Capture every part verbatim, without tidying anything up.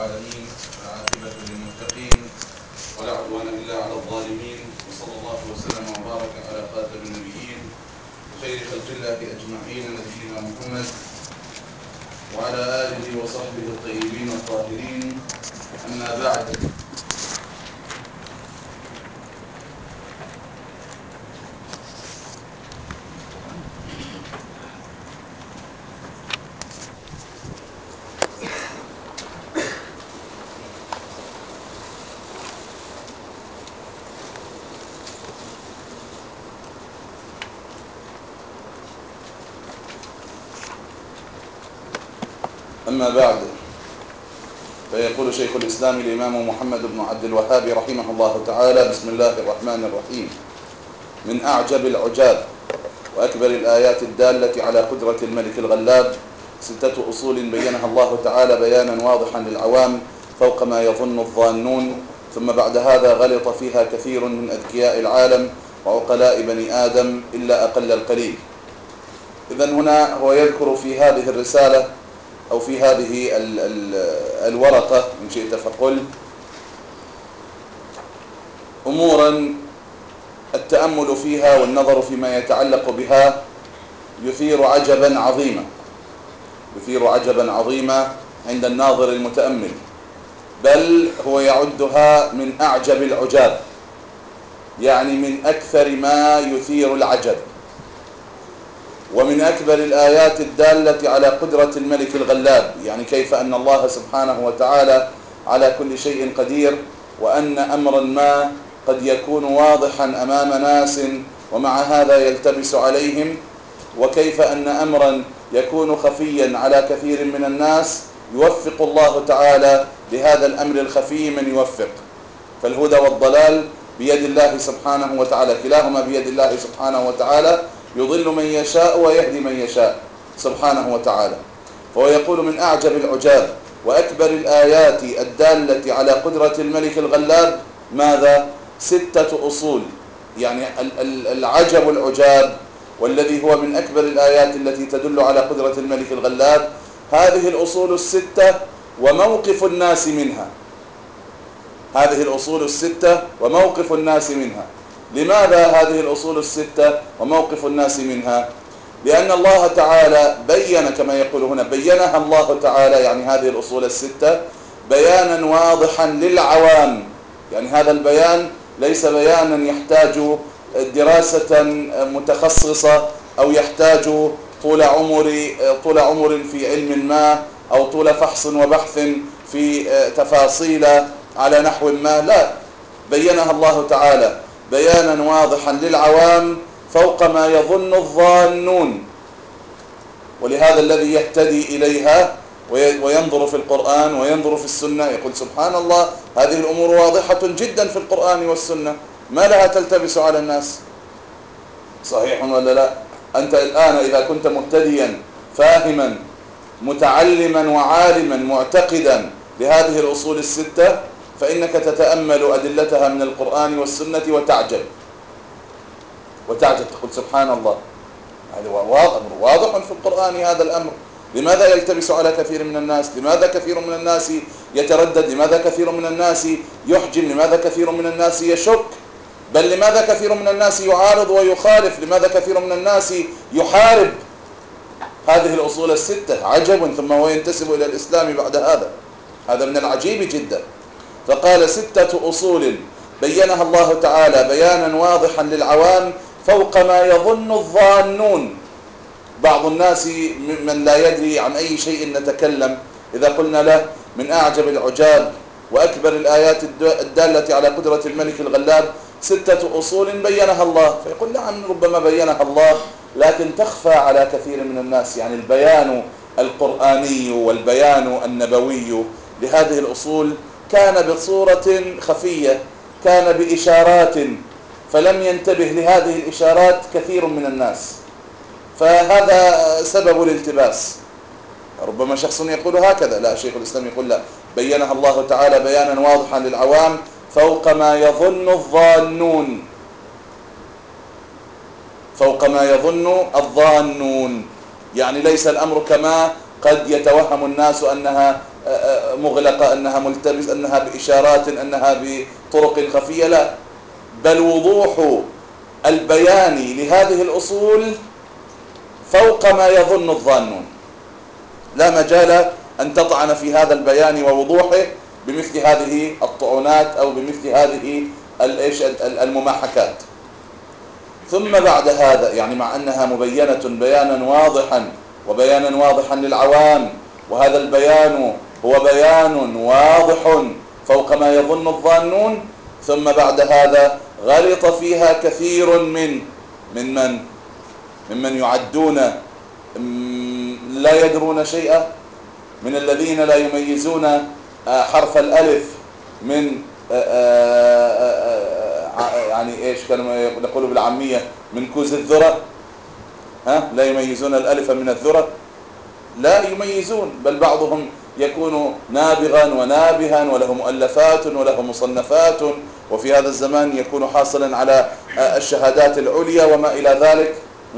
العالمين والعاقبة للمتقين ولا عدوان إلا على الظالمين، وصلى الله وسلم وبارك على خاتم النبيين وخير خلق الله أجمعين نبينا محمد وعلى آله وصحبه الطيبين الطاهرين. أما بعد، أما بعد فيقول شيخ الإسلام الإمام محمد بن عبد الوهاب رحمه الله تعالى: بسم الله الرحمن الرحيم. من أعجب العجاب وأكبر الآيات الدالة على قدرة الملك الغلاب ستة أصول بينها الله تعالى بيانا واضحا للعوام فوق ما يظن الظانون، ثم بعد هذا غلط فيها كثير من أذكياء العالم وعقلاء بني آدم إلا أقل القليل. إذن هنا هو يذكر في هذه الرسالة أو في هذه ال ال الورقة إن شئت فقل أمورا التأمل فيها والنظر فيما يتعلق بها يثير عجبا عظيما يثير عجبا عظيما عند الناظر المتأمل، بل هو يعدها من أعجب العجاب، يعني من أكثر ما يثير العجب ومن أكبر الآيات الدالة على قدرة الملك الغلاب، يعني كيف أن الله سبحانه وتعالى على كل شيء قدير، وأن أمرا ما قد يكون واضحا أمام ناس ومع هذا يلتبس عليهم، وكيف أن أمرا يكون خفيا على كثير من الناس يوفق الله تعالى لهذا الأمر الخفي من يوفق. فالهدى والضلال بيد الله سبحانه وتعالى، كلاهما بيد الله سبحانه وتعالى، يضل من يشاء ويهدي من يشاء سبحانه وتعالى. فهو يقول من أعجب العجاب وأكبر الآيات الدالة على قدرة الملك الغلاب ماذا؟ ستة أصول، يعني العجب العجاب والذي هو من أكبر الآيات التي تدل على قدرة الملك الغلاب هذه الأصول الستة وموقف الناس منها. هذه الأصول الستة وموقف الناس منها. لماذا هذه الأصول الستة وموقف الناس منها؟ لأن الله تعالى بين، كما يقول هنا، بينها الله تعالى، يعني هذه الأصول الستة بيانا واضحا للعوام. يعني هذا البيان ليس بيانا يحتاج دراسة متخصصة أو يحتاج طول عمر طول عمر في علم ما أو طول فحص وبحث في تفاصيل على نحو ما، لا، بينها الله تعالى بيانا واضحا للعوام فوق ما يظن الظانون. ولهذا الذي يهتدي إليها وينظر في القرآن وينظر في السنة يقول سبحان الله، هذه الأمور واضحة جدا في القرآن والسنة، ما لها تلتبس على الناس؟ صحيح ولا لا؟ أنت الآن إذا كنت مهتديا فاهما متعلما وعالما معتقدا بهذه الأصول الستة فإنك تتأمل أدلتها من القرآن والسنة وتعجب وتعجب تقول سبحان الله، هذا واضح في القرآن هذا الأمر. لماذا يلتبس على كثير من الناس؟ لماذا كثير من الناس يتردد؟ لماذا كثير من الناس يحجم؟ لماذا كثير من الناس يشك؟ بل لماذا كثير من الناس يعارض ويخالف؟ لماذا كثير من الناس يحارب هذه الأصول الستة؟ عجب، ثم هو ينتسب إلى الإسلام بعد هذا. هذا من العجيب جدا. فقال ستة أصول بينها الله تعالى بيانا واضحا للعوام فوق ما يظن الظانون. بعض الناس من لا يدري عن أي شيء نتكلم إذا قلنا له من أعجب العجاب وأكبر الآيات الدالة على قدرة الملك الغلاب ستة أصول بينها الله، فيقول نعم ربما بينها الله، لكن تخفى على كثير من الناس. يعني البيان القرآني والبيان النبوي لهذه الأصول كان بصورة خفية، كان بإشارات، فلم ينتبه لهذه الإشارات كثير من الناس، فهذا سبب الالتباس. ربما شخص يقول هكذا، لا، شيخ الإسلام يقول لا، بينها الله تعالى بيانا واضحا للعوام فوق ما يظن الظانون. فوق ما يظن الظانون، يعني ليس الأمر كما قد يتوهم الناس أنها مغلقة، أنها ملتبس، أنها بإشارات، أنها بطرق خفية، لا، بل وضوح البيان لهذه الأصول فوق ما يظن الظانون. لا مجال أن تطعن في هذا البيان ووضوحه بمثل هذه الطعونات أو بمثل هذه المماحكات. ثم بعد هذا، يعني مع أنها مبينة بيانا واضحا وبيانا واضحا للعوام، وهذا البيان هو بيان واضح فوق ما يظن الظانون، ثم بعد هذا غلط فيها كثير من من من ممن يعدون لا يدرون شيئا، من الذين لا يميزون حرف الألف من يعني ايش كانوا نقول بالعامية من كوز الذرة، ها، لا يميزون الألف من الذرة، لا يميزون، بل بعضهم يكون نابغا ونابها وله مؤلفات وله مصنفات، وفي هذا الزمان يكون حاصلا على الشهادات العليا وما إلى ذلك.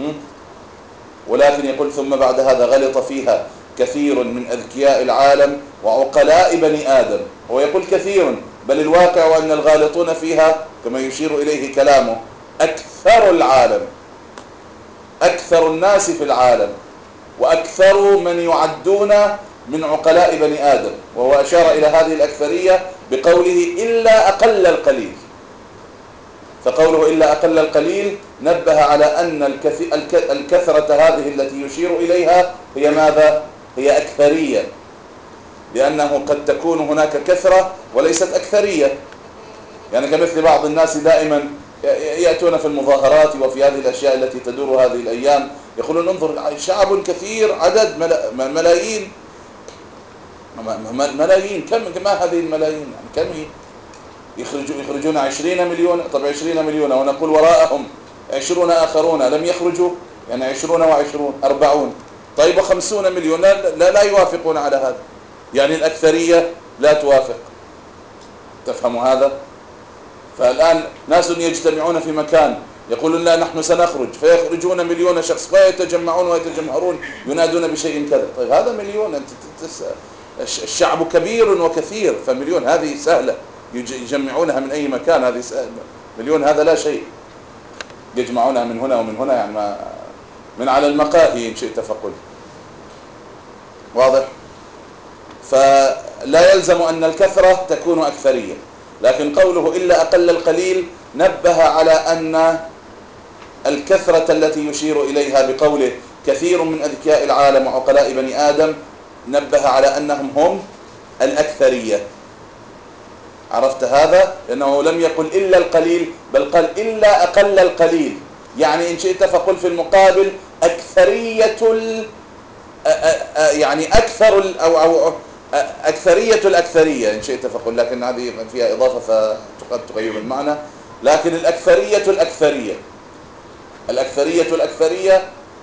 ولكن يقول ثم بعد هذا غلط فيها كثير من أذكياء العالم وعقلاء بني آدم. هو يقول كثير، بل الواقع أن الغالطون فيها كما يشير إليه كلامه أكثر العالم، أكثر الناس في العالم، وأكثر من يعدون من عقلاء بني آدم. وهو أشار إلى هذه الأكثرية بقوله إلا أقل القليل، فقوله إلا أقل القليل نبه على أن الكثرة هذه التي يشير إليها هي ماذا؟ هي أكثرية، لأنه قد تكون هناك كثرة وليست أكثرية. يعني كمثل بعض الناس دائما يأتون في المظاهرات وفي هذه الأشياء التي تدور هذه الأيام يقولون انظر شعب كثير، عدد ملايين ملايين، كم ما هذه الملايين؟ يعني كم هي؟ يخرجون يخرجون عشرين مليون. طب عشرين مليون ونقول وراءهم عشرون آخرون لم يخرجوا، يعني عشرون وعشرون أربعون. طيب وخمسون مليون لا, لا, لا يوافقون على هذا، يعني الأكثرية لا توافق. تفهم هذا؟ فالآن ناس يجتمعون في مكان يقولون لا نحن سنخرج، فيخرجون مليون شخص فيتجمعون ويتجمهرون ينادون بشيء كذا. طيب هذا مليون، أنت الشعب كبير وكثير، فمليون هذه سهلة يجمعونها من أي مكان، هذه مليون هذا لا شيء، يجمعونها من هنا ومن هنا، يعني ما من على المقاهي إن شئت فقل. واضح؟ فلا يلزم أن الكثرة تكون أكثرية، لكن قوله إلا أقل القليل نبه على أن الكثرة التي يشير إليها بقوله كثير من أذكياء العالم وعقلاء بني آدم نبه على أنهم هم الأكثرية. عرفت هذا؟ لأنه لم يقل إلا القليل، بل قال إلا أقل القليل، يعني إن شئت فقل في المقابل أكثرية ال يعني أكثر ال أو أو أكثرية الأكثرية إن شئت فقل، لكن هذه فيها إضافة فقد تغير المعنى، لكن الأكثرية الأكثرية الأكثرية الأكثرية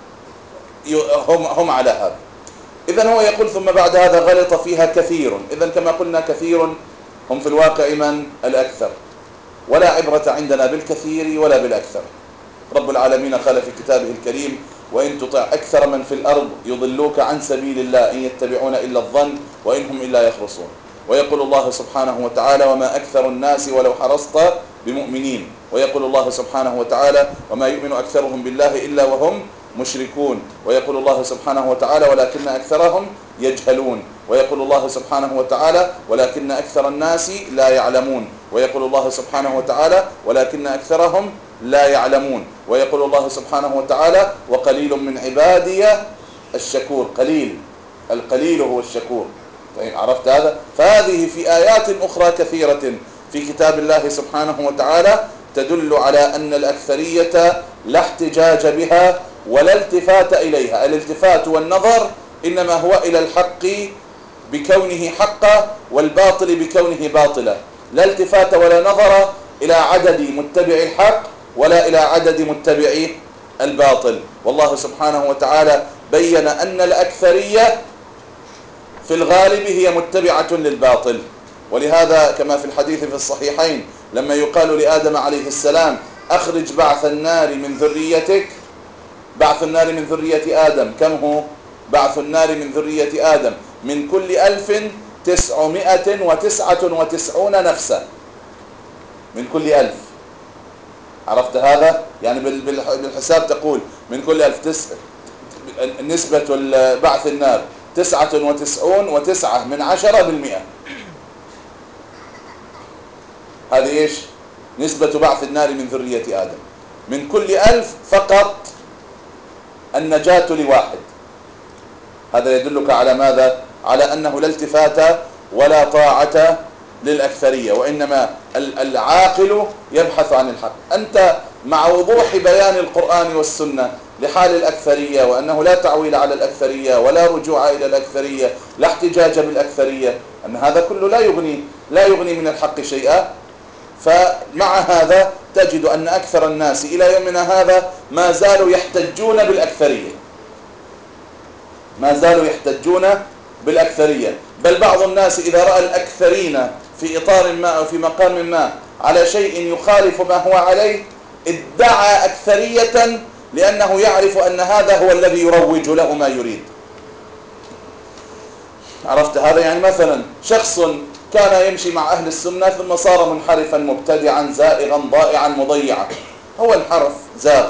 هم هم على هذا. إذن هو يقول ثم بعد هذا غلط فيها كثير. إذن كما قلنا كثير هم في الواقع من الأكثر، ولا عبرة عندنا بالكثير ولا بالأكثر. رب العالمين قال في كتابه الكريم وإن تطع أكثر من في الأرض يضلوك عن سبيل الله إن يتبعون إلا الظن وإن هم إلا يخرصون. ويقول الله سبحانه وتعالى وما أكثر الناس ولو حرصت بمؤمنين. ويقول الله سبحانه وتعالى وما يؤمن أكثرهم بالله إلا وهم مشركون. ويقول الله سبحانه وتعالى ولكن أكثرهم يجهلون. ويقول الله سبحانه وتعالى ولكن أكثر الناس لا يعلمون. ويقول الله سبحانه وتعالى ولكن أكثرهم لا يعلمون. ويقول الله سبحانه وتعالى وقليل من عبادي الشكور. قليل، القليل هو الشكور. طيب عرفت هذا؟ فهذه في آيات أخرى كثيرة في كتاب الله سبحانه وتعالى تدل على أن الأكثرية لا احتجاج بها ولا التفات إليها. الالتفات والنظر إنما هو إلى الحق بكونه حقا والباطل بكونه باطلا، لا التفات ولا نظر إلى عدد متبع الحق ولا إلى عدد متبع الباطل. والله سبحانه وتعالى بين أن الأكثرية في الغالب هي متبعة للباطل. ولهذا كما في الحديث في الصحيحين لما يقال لآدم عليه السلام أخرج بعث النار من ذريتك، بعث النار من ذرية آدم كم هو؟ بعث النار من ذرية آدم من كل ألف تسعمائة وتسعة وتسعون نفسا من كل ألف. عرفت هذا؟ يعني بالحساب تقول من كل ألف تس... نسبة بعث النار تسعة وتسعون وتسعة من عشرة بالمئة. هذه إيش؟ نسبة بعث النار من ذرية آدم. من كل ألف فقط النجاة لواحد. هذا يدلك على ماذا؟ على أنه لا التفات ولا طاعة للأكثرية، وإنما العاقل يبحث عن الحق. أنت مع وضوح بيان القرآن والسنة لحال الأكثرية، وأنه لا تعويل على الأكثرية ولا رجوع إلى الأكثرية، لا احتجاج بالأكثرية، أن هذا كله لا يغني لا يغني من الحق شيئا. فمع هذا تجد أن أكثر الناس إلى يومنا هذا ما زالوا يحتجون بالأكثرية، ما زالوا يحتجون بالأكثرية. بل بعض الناس إذا رأى الأكثرين في إطار ما أو في مقام ما على شيء يخالف ما هو عليه ادعى أكثرية، لأنه يعرف أن هذا هو الذي يروج له ما يريد. عرفت هذا؟ يعني مثلا شخص كان يمشي مع أهل السنة ثم صار منحرفا مبتدعا زائغا ضائعا مضيعا، هو انحرف زاغ،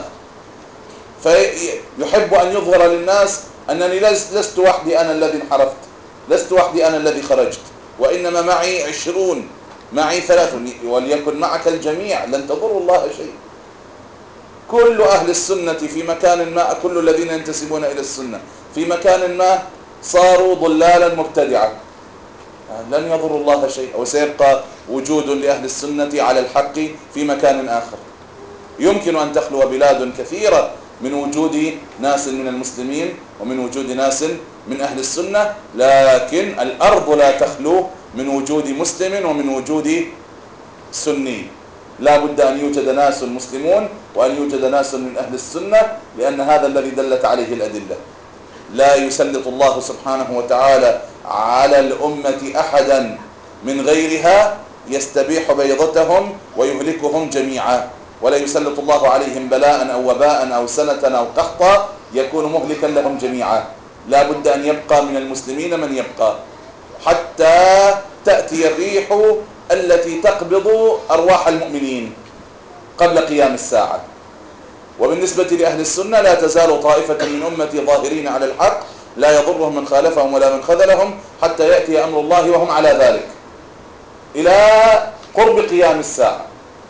فيحب أن يظهر للناس أنني لست وحدي أنا الذي انحرفت، لست وحدي أنا الذي خرجت، وإنما معي عشرون، معي ثلاث، وليكن معك الجميع لن تضروا الله شيء. كل أهل السنة في مكان ما، كل الذين ينتسبون إلى السنة في مكان ما صاروا ضلالا مبتدعا، لن يضروا الله شيء، وسيبقى وجود لأهل السنة على الحق في مكان آخر. يمكن أن تخلو بلاد كثيرة من وجود ناس من المسلمين ومن وجود ناس من أهل السنة، لكن الأرض لا تخلو من وجود مسلم ومن وجود سني. لا بد أن يوجد ناس مسلمون وأن يوجد ناس من أهل السنة، لأن هذا الذي دلت عليه الأدلة. لا يسلط الله سبحانه وتعالى على الأمة أحدا من غيرها يستبيح بيضتهم ويهلكهم جميعا، ولا يسلط الله عليهم بلاء أو وباء أو سنة أو قحطا يكون مهلكا لهم جميعا. لا بد أن يبقى من المسلمين من يبقى حتى تأتي الريح التي تقبض أرواح المؤمنين قبل قيام الساعة. وبالنسبة لأهل السنة لا تزال طائفة من أمتي ظاهرين على الحق لا يضرهم من خالفهم ولا من خذلهم حتى يأتي أمر الله وهم على ذلك إلى قرب قيام الساعة.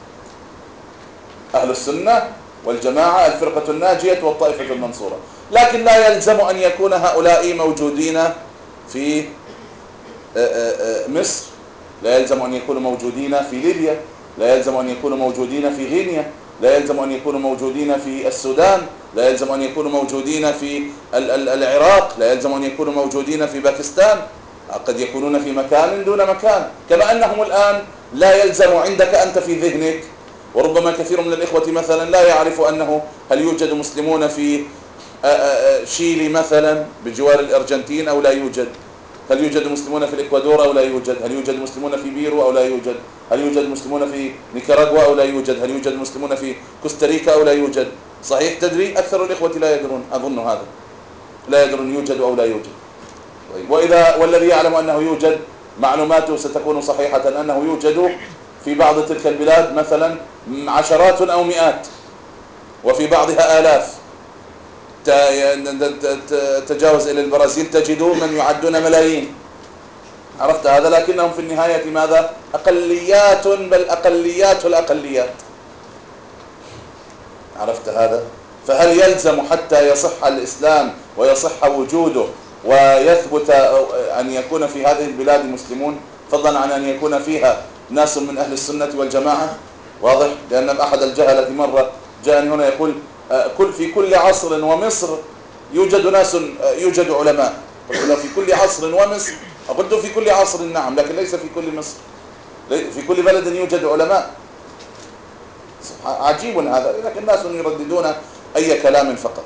أهل السنة والجماعة الفرقة الناجية والطائفة المنصورة. لكن لا يلزم أن يكون هؤلاء موجودين في مصر، لا يلزم أن يكونوا موجودين في ليبيا، لا يلزم أن يكونوا موجودين في غينيا، لا يلزم أن يكونوا موجودين في السودان، لا يلزم أن يكونوا موجودين في العراق، لا يلزم أن يكونوا موجودين في باكستان، قد يكونون في مكان دون مكان. كما أنهم الآن لا يلزم عندك أنت في ذهنك، وربما كثير من الإخوة مثلا لا يعرف أنه هل يوجد مسلمون في شيلي مثلا بجوار الأرجنتين أو لا يوجد، هل يوجد مسلمون في الإكوادور أو لا يوجد، هل يوجد مسلمون في بيرو أو لا يوجد، هل يوجد مسلمون في نيكاراغوا أو لا يوجد، هل يوجد مسلمون في كوستاريكا أو لا يوجد. صحيح تدري أكثر الإخوة لا يدرون، أظن هذا لا يدرون يوجد أو لا يوجد. وإذا والذي يعلم أنه يوجد معلوماته ستكون صحيحة أنه يوجد في بعض تلك البلاد مثلا عشرات أو مئات، وفي بعضها آلاف. تجاوز إلى البرازيل تجد من يعدون ملايين. عرفت هذا؟ لكنهم في النهاية ماذا؟ أقليات، بل أقليات الأقليات. عرفت هذا؟ فهل يلزم حتى يصح الإسلام ويصح وجوده ويثبت أن يكون في هذه البلاد مسلمون، فضلا عن أن يكون فيها ناس من أهل السنة والجماعة؟ واضح؟ لأن أحد الجهلة مرة جاءني هنا يقول كل في كل عصر ومصر يوجد ناس، يوجد علماء. قلت له في كل عصر ومصر؟ قلت في كل عصر نعم، لكن ليس في كل مصر. في كل بلد يوجد علماء. عجيب هذا، لكن الناس يرددون أي كلام فقط.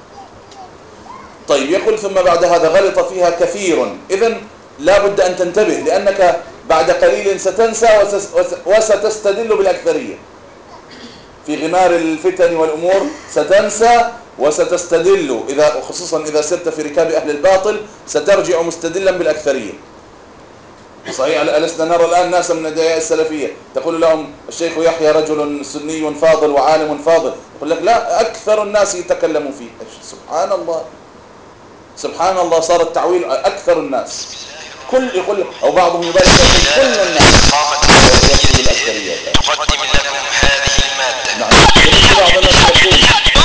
طيب يقول ثم بعد هذا غلط فيها كثير. إذن لا بد أن تنتبه، لأنك بعد قليل ستنسى وستستدل بالأكثرية. في غمار الفتن والأمور ستنسى وستستدل، إذا خصوصا إذا سرت في ركاب أهل الباطل سترجع مستدلا بالأكثرية. صحيح. ألسنا نرى الآن ناسا من الدعاء السلفية تقول لهم الشيخ يحيى رجل سني فاضل وعالم فاضل، يقول لك لا، أكثر الناس يتكلموا فيه. سبحان الله، سبحان الله، صار التعويل أكثر الناس، كل يقول، أو بعضهم يبالغ كل الناس يقصد الأكثرية. تقدم لكم هذه المادة. نعم. بعض الناس يقول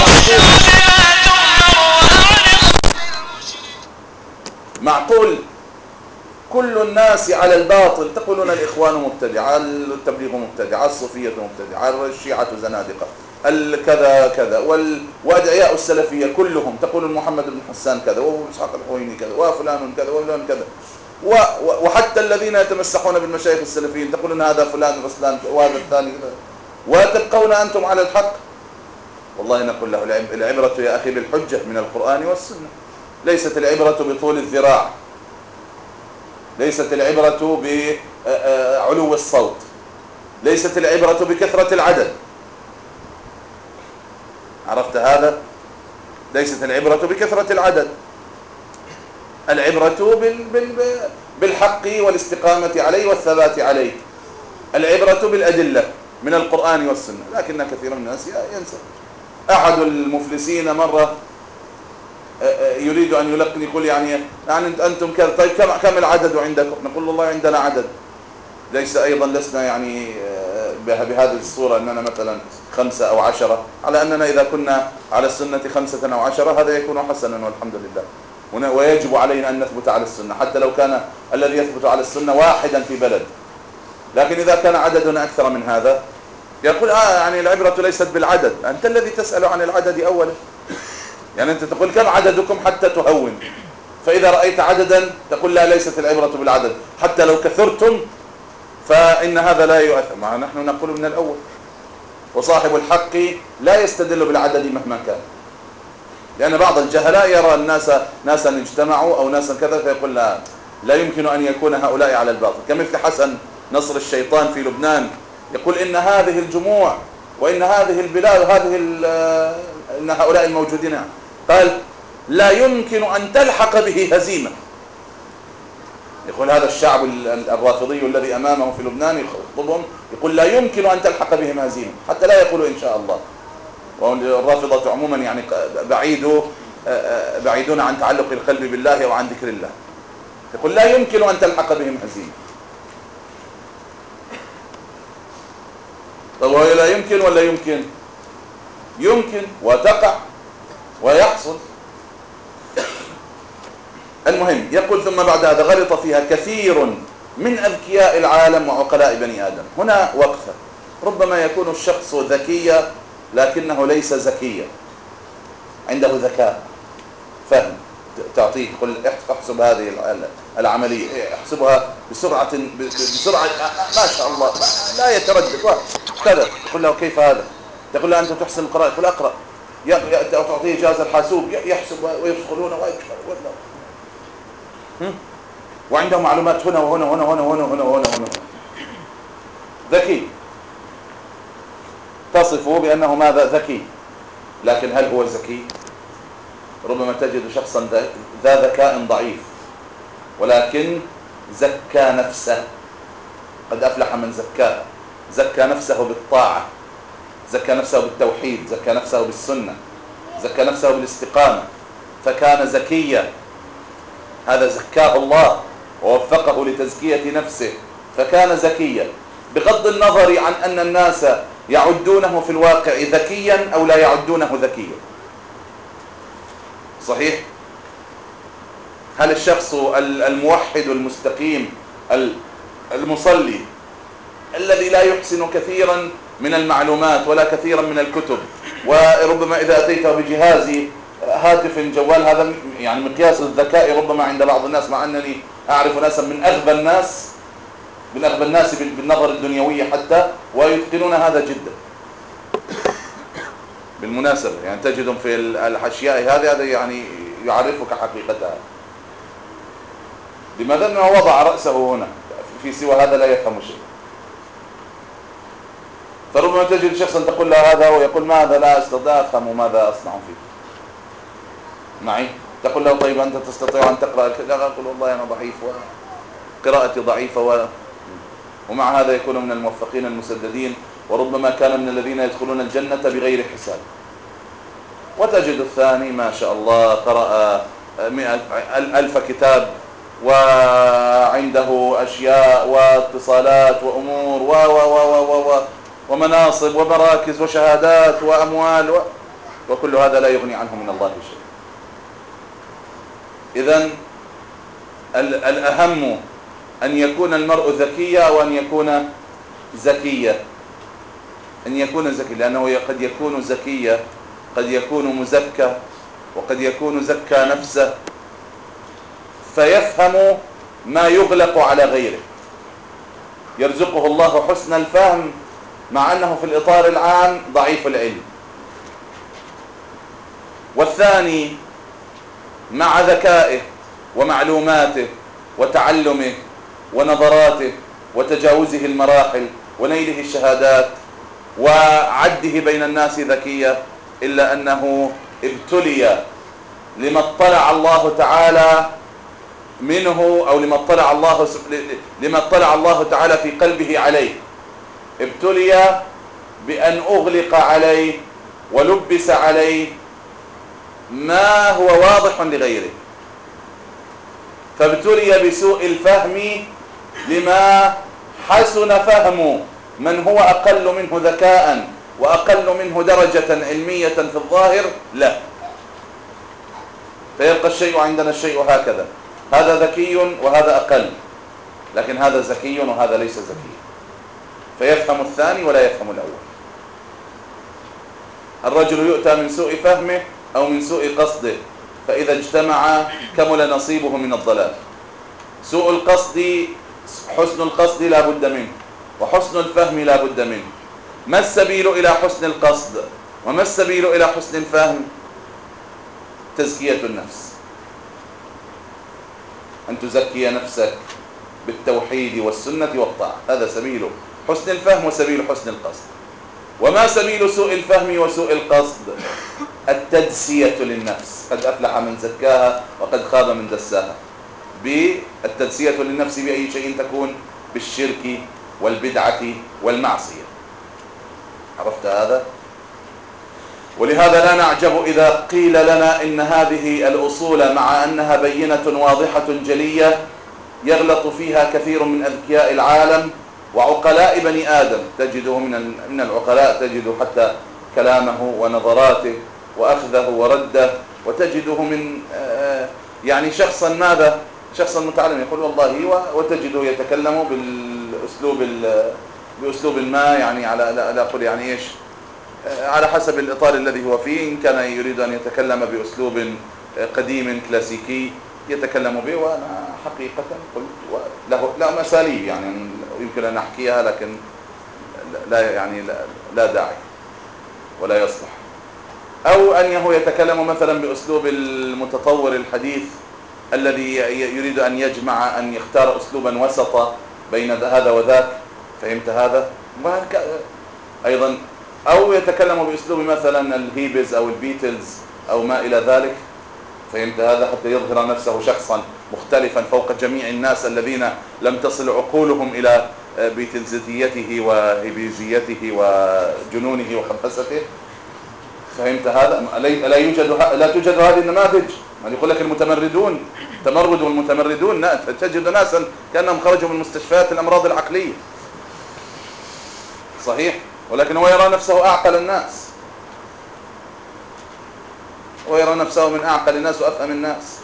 معقول كل الناس على الباطل، تقولون الإخوان مبتدعة، التبليغ مبتدعة، الصوفية مبتدعة، الشيعة زنادقة، الكذا كذا، وأدعياء السلفية كلهم، تقولون محمد بن حسان كذا، وأبو إسحاق الحويني كذا، وفلان كذا وفلان كذا، وحتى الذين يتمسحون بالمشايخ السلفيين تقولون هذا فلان رسلان وهذا الثاني كذا، وتبقون أنتم على الحق. والله نقول له العبرة يا أخي بالحجة من القرآن والسنة، ليست العبرة بطول الذراع، ليست العبرة بعلو الصوت، ليست العبرة بكثرة العدد. عرفت هذا؟ ليست العبرة بكثرة العدد، العبرة بالحق والاستقامة عليه والثبات عليه، العبرة بالأدلة من القرآن والسنة. لكن كثير من الناس ينسى. أحد المفلسين مرة يريد أن يلقن، يقول يعني يعني أنتم كذا، طيب كم كم العدد عندكم؟ نقول والله عندنا عدد، ليس أيضا لسنا يعني بهذه الصورة أننا مثلا خمسة أو عشرة، على أننا إذا كنا على السنة خمسة أو عشرة هذا يكون حسنا والحمد لله، ويجب علينا أن نثبت على السنة حتى لو كان الذي يثبت على السنة واحدا في بلد. لكن إذا كان عددنا أكثر من هذا يقول آه يعني العبرة ليست بالعدد، أنت الذي تسأل عن العدد أولا، يعني أنت تقول كم عددكم حتى تهون، فإذا رأيت عددا تقول لا، ليست العبرة بالعدد، حتى لو كثرتم فإن هذا لا يؤثر. مع نحن نقول من الأول، وصاحب الحق لا يستدل بالعدد مهما كان، لأن بعض الجهلاء يرى الناس ناسا اجتمعوا أو ناسا كذا فيقول لا لا يمكن أن يكون هؤلاء على الباطل، كمثل حسن نصر الشيطان في لبنان يقول إن هذه الجموع وإن هذه البلاد وهذه إن هؤلاء الموجودين، قال لا يمكن أن تلحق به هزيمة. يقول هذا الشعب الرافضي الذي أمامه في لبنان يخطبهم، يقول لا يمكن أن تلحق بهم هزيمة، حتى لا يقولوا إن شاء الله. والرافضة عموما يعني بعيدوا بعيدون عن تعلق القلب بالله أو عن ذكر الله، يقول لا يمكن أن تلحق بهم هزيمة. طب وهي لا يمكن ولا يمكن؟ يمكن وتقع ويحصل. المهم يقول ثم بعد هذا غلط فيها كثير من أذكياء العالم وعقلاء بني آدم. هنا وقفة، ربما يكون الشخص ذكيا لكنه ليس ذكيا، عنده ذكاء فهم، تعطيه قل احسب هذه العملية، احسبها بسرعة بسرعة ما شاء الله لا يتردد كذا، تقول له كيف هذا؟ تقول له أنت تحسن القراءة، يقول أقرأ، تعطيه جهاز الحاسوب يحسب ويدخلون ويدخلون، وعنده معلومات هنا وهنا وهنا وهنا وهنا وهنا وهنا, وهنا. ذكي، تصفه بأنه ماذا؟ ذكي، لكن هل هو ذكي؟ ربما تجد شخصا ذا ذكاء ضعيف ولكن زكى نفسه، قد أفلح من زكاه، زكى نفسه بالطاعة، زكى نفسه بالتوحيد، زكى نفسه بالسنة، زكى نفسه بالاستقامة، فكان زكيا، هذا زكاه الله ووفقه لتزكية نفسه فكان زكيا، بغض النظر عن أن الناس يعدونه في الواقع ذكيا أو لا يعدونه ذكيا. صحيح؟ هل الشخص الموحد المستقيم المصلي الذي لا يحسن كثيرا من المعلومات ولا كثيرا من الكتب، وربما إذا أتيته بجهاز هاتف جوال، هذا يعني مقياس الذكاء ربما عند بعض الناس، مع أنني أعرف ناسا من أغبى الناس من أغبى الناس بالنظر الدنيوية حتى، ويتقنون هذا جدا بالمناسبة، يعني تجدهم في الأشياء هذه هذا يعني يعرفك حقيقتها. لماذا؟ أنه وضع رأسه هنا، في سوى هذا لا يفهم شيء. فربما تجد شخصا تقول له هذا ويقول ماذا لا أستطيع أفهم وماذا أصنع فيه معي، تقول له طيب أنت تستطيع أن تقرأ كذا، يقول والله أنا ضعيف القراءة ضعيفة و... ومع هذا يكون من الموفقين المسددين، وربما كان من الذين يدخلون الجنة بغير حساب. وتجد الثاني ما شاء الله قرأ مئة ألف كتاب وعنده أشياء واتصالات وأمور و و و و و ومناصب ومراكز وشهادات وأموال و... وكل هذا لا يغني عنه من الله شيء. إذن الأهم أن يكون المرء ذكيا أو أن يكون زكيا. أن يكون زكيا، لأنه قد يكون زكيا، قد يكون مزكى، وقد يكون زكى نفسه فيفهم ما يغلق على غيره، يرزقه الله حسن الفهم مع أنه في الإطار العام ضعيف العلم. والثاني مع ذكائه ومعلوماته وتعلمه ونظراته وتجاوزه المراحل ونيله الشهادات وعده بين الناس ذكية، إلا أنه ابتلي لما اطلع الله تعالى منه، أو لما اطلع الله لما اطلع الله تعالى في قلبه عليه، ابتلي بأن أغلق عليه ولبس عليه ما هو واضح لغيره، فابتلي بسوء الفهم لما حسن فهم من هو أقل منه ذكاء وأقل منه درجة علمية في الظاهر لا، فيبقى الشيء عندنا الشيء هكذا، هذا ذكي وهذا أقل، لكن هذا ذكي وهذا ليس ذكي، فيفهم الثاني ولا يفهم الأول. الرجل يؤتى من سوء فهمه أو من سوء قصده، فإذا اجتمع كمل نصيبه من الضلال. سوء القصد، حسن القصد لا بد منه، وحسن الفهم لا بد منه. ما السبيل إلى حسن القصد وما السبيل إلى حسن الفهم؟ تزكية النفس، أن تزكي نفسك بالتوحيد والسنة والطاعة، هذا سبيل حسن الفهم وسبيل حسن القصد. وما سبيل سوء الفهم وسوء القصد؟ التدسية للنفس، قد أفلح من زكاها وقد خاب من دساها. بالتدسية للنفس بأي شيء تكون؟ بالشرك والبدعة والمعصية. عرفت هذا؟ ولهذا لا نعجب إذا قيل لنا إن هذه الأصول مع أنها بينة واضحة جلية يغلط فيها كثير من أذكياء العالم وعقلاء بني آدم، تجده من من العقلاء تجد حتى كلامه ونظراته وأخذه ورده، وتجده من يعني شخصا ماذا شخصا متعلم يقول والله، وتجده يتكلم بالأسلوب بأسلوب ما، يعني على لا أقول يعني إيش، على حسب الإطار الذي هو فيه. إن كان يريد أن يتكلم بأسلوب قديم كلاسيكي يتكلم به، وأنا حقيقة قلت له لا مساليب يعني يمكن أن أحكيها، لكن لا يعني لا, لا داعي ولا يصلح. أو أنه يتكلم مثلا بأسلوب المتطور الحديث الذي يريد أن يجمع، أن يختار أسلوبا وسطا بين هذا وذاك، فهمت هذا؟ أيضا أو يتكلم بأسلوب مثلا الهيبز أو البيتلز أو ما إلى ذلك، فهمت هذا؟ حتى يظهر نفسه شخصا مختلفا فوق جميع الناس الذين لم تصل عقولهم إلى بيتلزيته وهيبيزيته وجنونه وخبثته، فهمت هذا؟ لا يوجد لا توجد هذه النماذج. من يقول لك المتمردون تمرد، والمتمردون تجد ناسا كأنهم خرجوا من مستشفيات الأمراض العقلية، صحيح، ولكن هو يرى نفسه أعقل الناس، ويرى نفسه من أعقل الناس وأفهم الناس.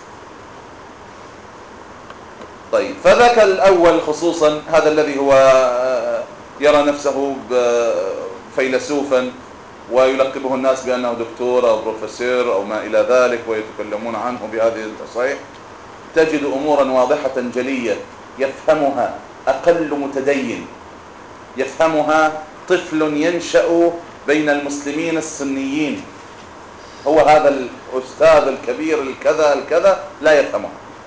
طيب، فذاك الأول خصوصا هذا الذي هو يرى نفسه فيلسوفا ويلقبه الناس بأنه دكتور أو بروفيسور أو ما إلى ذلك، ويتكلمون عنه بهذه التصحيح، تجد أمورا واضحة جلية يفهمها أقل متدين، يفهمها طفل ينشأ بين المسلمين السنيين، هو هذا الأستاذ الكبير الكذا الكذا لا يفهمها،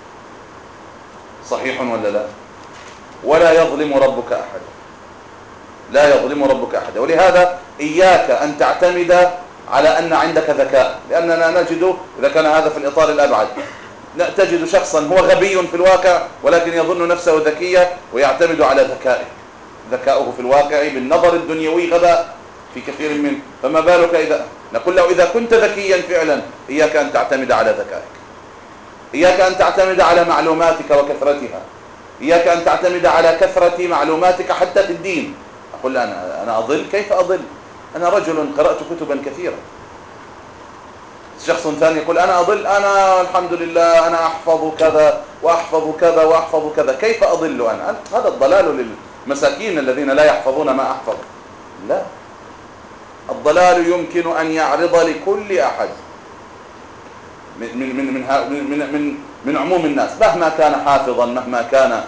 صحيح ولا لا؟ ولا يظلم ربك أحد، لا يظلم ربك أحد. ولهذا إياك أن تعتمد على أن عندك ذكاء، لأننا نجد إذا كان هذا في الإطار الأبعد لا، تجد شخصا هو غبي في الواقع ولكن يظن نفسه ذكيا ويعتمد على ذكائه. ذكاؤه في الواقع بالنظر الدنيوي غباء في كثير منه، فما بالك إذا نقول له إذا كنت ذكيا فعلا إياك أن تعتمد على ذكائك، إياك أن تعتمد على معلوماتك وكثرتها، إياك أن تعتمد على كثرة معلوماتك حتى في الدين. أقول أنا أنا أضل؟ كيف أضل؟ أنا رجل قرأت كتبا كثيرة. شخص ثاني يقول أنا أضل، أنا الحمد لله أنا أحفظ كذا وأحفظ كذا وأحفظ كذا. كيف أضل أنا؟ هذا الضلال للمساكين الذين لا يحفظون ما أحفظ. لا، الضلال يمكن أن يعرض لكل أحد من من من من من من عموم الناس، مهما كان حافظا، مهما كان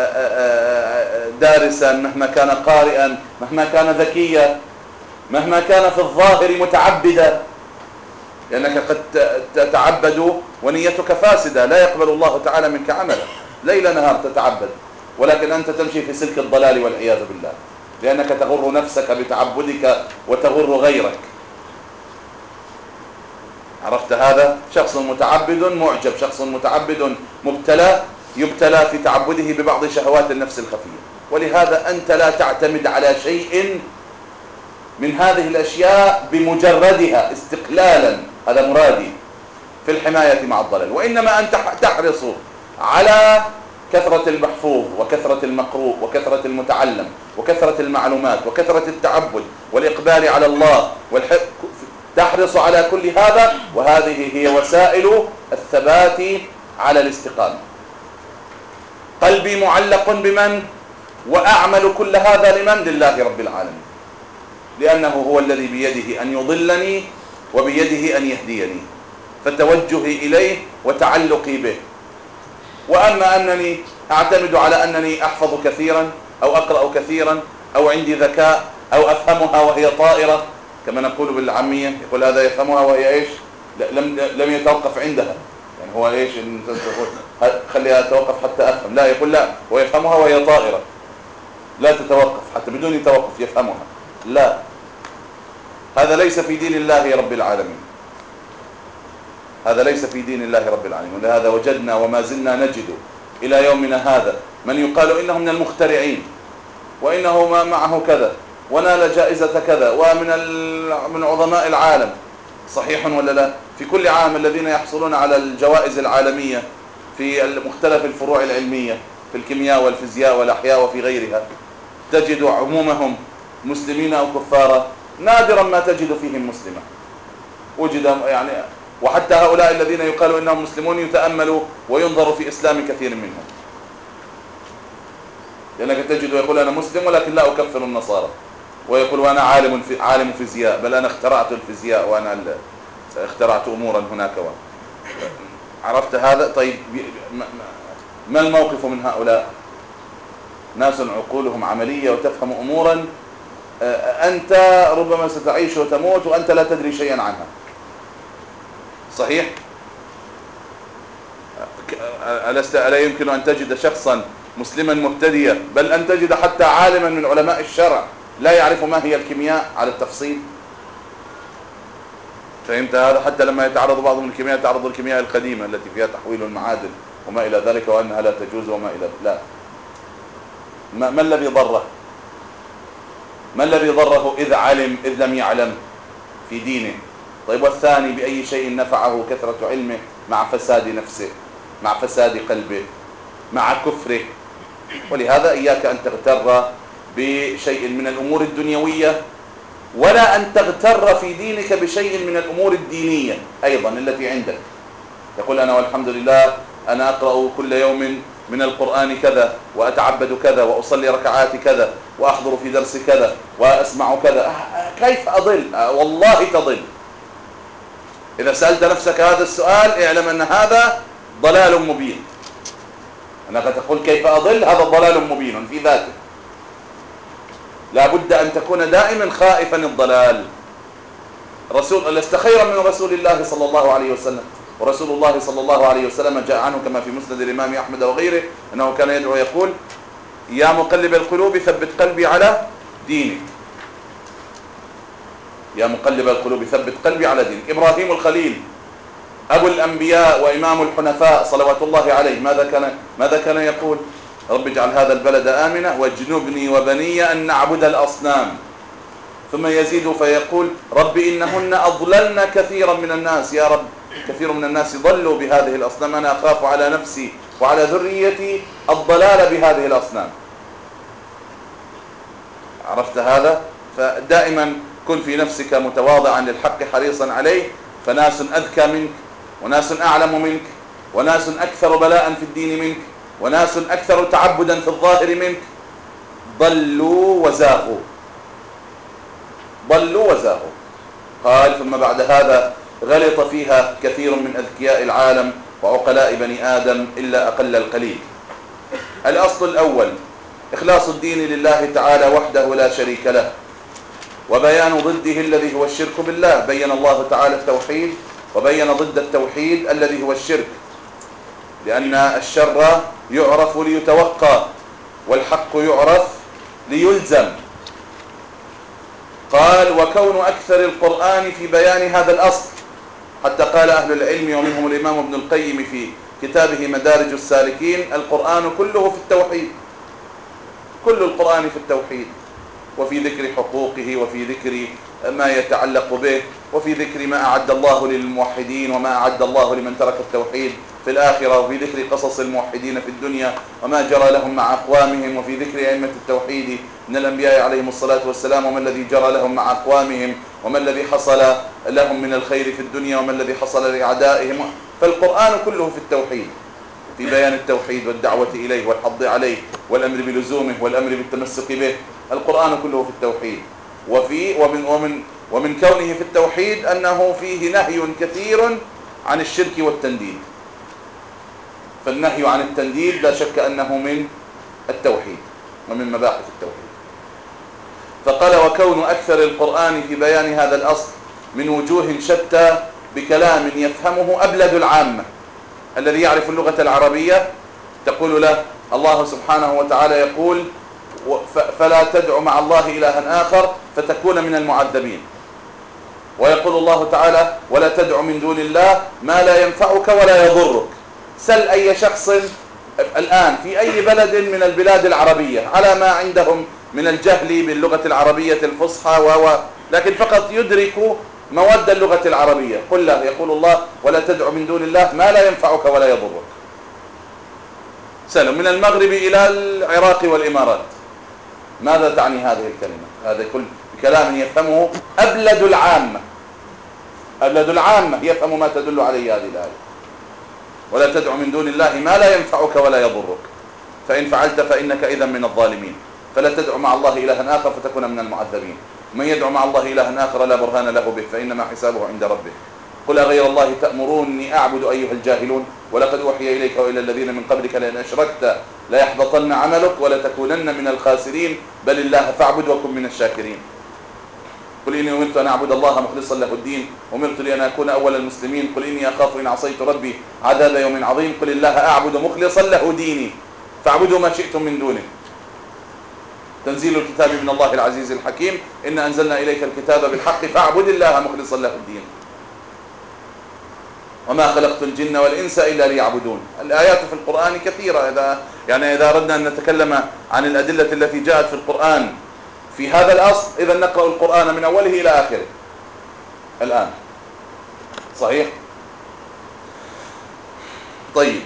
دارسا، مهما كان قارئا، مهما كان ذكيا، مهما كان في الظاهر متعبدا، لأنك قد تتعبد ونيتك فاسدة، لا يقبل الله تعالى منك عملا، ليل نهار تتعبد، ولكن أنت تمشي في سلك الضلال والعياذ بالله، لأنك تغر نفسك بتعبدك وتغر غيرك. عرفت هذا؟ شخص متعبد معجب، شخص متعبد مبتلى، يبتلى في تعبده ببعض شهوات النفس الخفية. ولهذا أنت لا تعتمد على شيء من هذه الأشياء بمجردها استقلالا، هذا مرادي في الحماية مع الضلال، وإنما أنت تحرص على كثرة المحفوظ وكثرة المقروء وكثرة المتعلم وكثرة المعلومات وكثرة التعبد والإقبال على الله والحب، تحرص على كل هذا، وهذه هي وسائل الثبات على الاستقامة. قلبي معلق بمن؟ وأعمل كل هذا لمن؟ لله رب العالمين، لأنه هو الذي بيده أن يضلني وبيده أن يهديني، فتوجهي إليه وتعلقي به. وأما أنني أعتمد على أنني أحفظ كثيرا أو أقرأ كثيرا أو عندي ذكاء أو أفهمها وهي طائرة، كما نقول بالعامية، يقول هذا يفهمها وهي إيش؟ لم لم يتوقف عندها، يعني هو إيش؟ خليها تتوقف حتى أفهم. لا، يقول لا، هو يفهمها وهي طائرة لا تتوقف، حتى بدون توقف يفهمها. لا، هذا ليس في دين الله رب العالمين، هذا ليس في دين الله رب العالمين. ولهذا وجدنا وما زلنا نجد إلى يومنا هذا من يقال إنه من المخترعين، وإنه ما معه كذا ونال جائزة كذا ومن من عظماء العالم. صحيح ولا لا؟ في كل عام الذين يحصلون على الجوائز العالمية في مختلف الفروع العلمية في الكيمياء والفيزياء والأحياء وفي غيرها، تجد عمومهم مسلمين أو كفارا، نادرا ما تجد فيهم مسلما. وجد يعني، وحتى هؤلاء الذين يقالوا إنهم مسلمون يتأملوا وينظر في إسلام كثير منهم، لأنك تجد يقول أنا مسلم ولكن لا أكفر النصارى، ويقول وأنا عالم في عالم فيزياء، بل أنا اخترعت الفيزياء وأنا اخترعت أمورا هناك. عرفت هذا؟ طيب ما الموقف من هؤلاء؟ ناس عقولهم عملية وتفهم أمورا أنت ربما ستعيش وتموت وأنت لا تدري شيئا عنها. صحيح؟ ألا يمكن أن تجد شخصا مسلما مهتديا، بل أن تجد حتى عالما من علماء الشرع لا يعرف ما هي الكيمياء على التفصيل؟ فهمت هذا؟ حتى لما يتعرض بعضهم الكيمياء يتعرض الكيمياء القديمة التي فيها تحويل المعادن وما إلى ذلك، وأنها لا تجوز وما إلى لا. ما, ما الذي ضره؟ ما الذي ضره إذ علم إذ لم يعلم في دينه؟ طيب والثاني بأي شيء نفعه كثرة علمه مع فساد نفسه، مع فساد قلبه، مع كفره؟ ولهذا إياك أن تغتر بشيء من الأمور الدنيوية، ولا أن تغتر في دينك بشيء من الأمور الدينية أيضا التي عندك. يقول أنا والحمد لله أنا أقرأ كل يوم من القرآن كذا، وأتعبد كذا، وأصلي ركعات كذا، وأحضر في درس كذا، وأسمع كذا. كيف أضل؟ والله تضل. إذا سألت نفسك هذا السؤال اعلم أن هذا ضلال مبين. أنك تقول كيف أضل، هذا ضلال مبين في ذاته. لا بد أن تكون دائما خائفا الضلال. رسول لست خيرا من رسول الله صلى الله عليه وسلم، ورسول الله صلى الله عليه وسلم جاء عنه كما في مسند الإمام أحمد وغيره أنه كان يدعو يقول يا مقلب القلوب ثبت قلبي على دينك، يا مقلب القلوب ثبت قلبي على دينك. إبراهيم الخليل أبو الأنبياء وإمام الحنفاء صلوات الله عليه ماذا كان ماذا كان يقول؟ رب اجعل هذا البلد آمنا واجنبني وبني أن نعبد الأصنام. ثم يزيد فيقول رب إنهن أضللن كثيرا من الناس، يا رب كثير من الناس ضلوا بهذه الأصنام، أنا أخاف على نفسي وعلى ذريتي الضلال بهذه الأصنام. عرفت هذا؟ فدائما كن في نفسك متواضعا للحق حريصا عليه، فناس أذكى منك، وناس أعلم منك، وناس أكثر بلاء في الدين منك، وناس أكثر تعبدا في الظاهر منك ضلوا وزاغوا ضلوا وزاغوا. قال ثم بعد هذا غلط فيها كثير من أذكياء العالم وعقلاء بني آدم إلا أقل القليل. الأصل الأول إخلاص الدين لله تعالى وحده لا شريك له، وبيان ضده الذي هو الشرك بالله. بين الله تعالى التوحيد وبين ضد التوحيد الذي هو الشرك، لأن الشر يعرف ليتوقى والحق يعرف ليلزم. قال وكون أكثر القرآن في بيان هذا الأصل، حتى قال أهل العلم ومنهم الإمام ابن القيم في كتابه مدارج السالكين القرآن كله في التوحيد، كل القرآن في التوحيد، وفي ذكر حقوقه، وفي ذكر ما يتعلق به، وفي ذكر ما أعد الله للموحدين وما أعد الله لمن ترك التوحيد في الآخرة، وفي ذكر قصص الموحدين في الدنيا وما جرى لهم مع أقوامهم، وفي ذكر أئمة التوحيد من الأنبياء عليهم الصلاة والسلام وما الذي جرى لهم مع أقوامهم، وما الذي حصل لهم من الخير في الدنيا وما الذي حصل لأعدائهم. فالقرآن كله في التوحيد، في بيان التوحيد والدعوة إليه والحض عليه والأمر بلزومه والأمر بالتمسك به. القرآن كله في التوحيد، وفي ومن ومن ومن كونه في التوحيد أنه فيه نهي كثير عن الشرك والتنديد، فالنهي عن التنديد لا شك أنه من التوحيد ومن مباحث التوحيد. فقال وكون أكثر القرآن في بيان هذا الأصل من وجوه شتى بكلام يفهمه أبلد العامة. الذي يعرف اللغة العربية تقول له الله سبحانه وتعالى يقول فلا تدع مع الله إلها آخر فتكون من المعذبين، ويقول الله تعالى ولا تدع من دون الله ما لا ينفعك ولا يضرك. سل أي شخص الآن في أي بلد من البلاد العربية على ما عندهم من الجهل باللغة العربية الفصحى و لكن فقط يدرك مواد اللغة العربية، قل له يقول الله ولا تدع من دون الله ما لا ينفعك ولا يضرك. سلم من المغرب إلى العراق والإمارات، ماذا تعني هذه الكلمة؟ هذا كل كلام يفهمه أبلد العامة، أبلد العامة يفهم ما تدل عليه هذه الآية. ولا تدع من دون الله ما لا ينفعك ولا يضرك فإن فعلت فإنك إذا من الظالمين. فلا تدع مع الله إلها آخر فتكون من المعذبين. من يدعو مع الله إلها آخر لا برهان له به فإنما حسابه عند ربه. قل أغير الله تأمروني أعبد أيها الجاهلون ولقد أوحي إليك وإلى الذين من قبلك لئن أشركت ليحبطن عملك ولتكونن من الخاسرين بل الله فاعبد وكن من الشاكرين. قل إني أمرت أن أعبد الله مخلصا له الدين أمرت لأن أكون أول المسلمين. قل إني أخاف إن عصيت ربي عذاب يوم عظيم. قل الله أعبد مخلصا له ديني فاعبدوا ما شئتم من دونه. تنزيل الكتاب من الله العزيز الحكيم إن أنزلنا إليك الكتاب بالحق فاعبد الله مخلصا له الدين وما خلقت الجن والإنس إلا ليعبدون. الآيات في القرآن كثيرة، إذا يعني إذا أردنا أن نتكلم عن الأدلة التي جاءت في القرآن في هذا الأصل إذا نقرأ القرآن من أوله إلى آخره الآن. صحيح؟ طيب،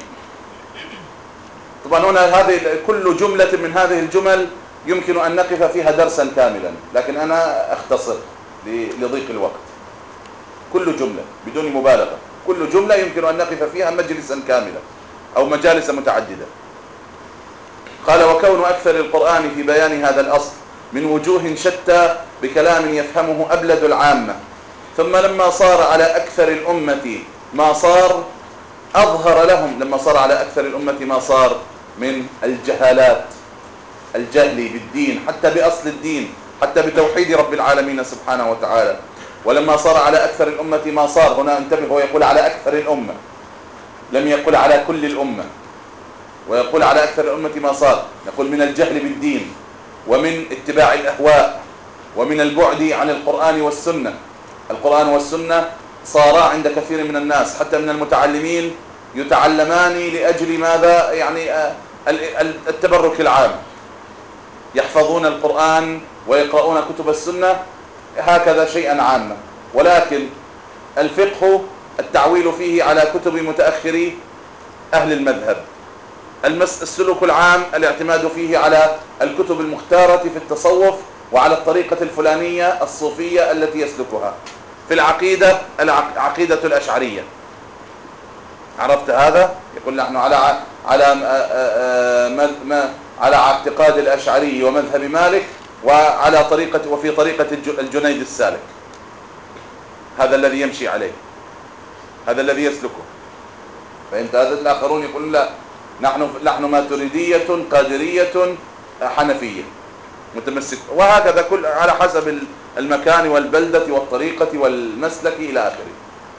طبعا هنا هذه كل جملة من هذه الجمل يمكن أن نقف فيها درسا كاملا، لكن أنا أختصر لضيق الوقت. كل جملة بدون مبالغة، كل جملة يمكن أن نقف فيها مجلسا كاملا أو مجالس متعددة. قال وكون أكثر القرآن في بيان هذا الأصل من وجوه شتى بكلام يفهمه أبلد العامة. ثم لما صار على أكثر الأمة ما صار أظهر لهم، لما صار على أكثر الأمة ما صار من الجهالات، الجهل بالدين حتى بأصل الدين حتى بتوحيد رب العالمين سبحانه وتعالى. ولما صار على أكثر الأمة ما صار، هنا انتبه ويقول على أكثر الأمة لم يقل على كل الأمة، ويقول على أكثر الأمة ما صار، يقول من الجهل بالدين ومن اتباع الأهواء ومن البعد عن القرآن والسنة. القرآن والسنة صار عند كثير من الناس حتى من المتعلمين يتعلمان لأجل ماذا؟ يعني التبرك العام، يحفظون القرآن ويقرؤون كتب السنة هكذا شيئا عاما. ولكن الفقه التعويل فيه على كتب متأخري أهل المذهب، السلوك العام الاعتماد فيه على الكتب المختارة في التصوف وعلى الطريقة الفلانية الصوفية التي يسلكها. في العقيدة العقيدة الأشعرية، عرفت هذا؟ يقول نحن على على ما على اعتقاد الأشعري ومذهب مالك وعلى طريقة وفي طريقة الجنيد السالك، هذا الذي يمشي عليه، هذا الذي يسلكه. فإنت هذا الآخرون يقولون لا، نحن نحن ماتريدية قادرية حنفية متمسك، وهكذا كل على حسب المكان والبلدة والطريقة والمسلك إلى آخره.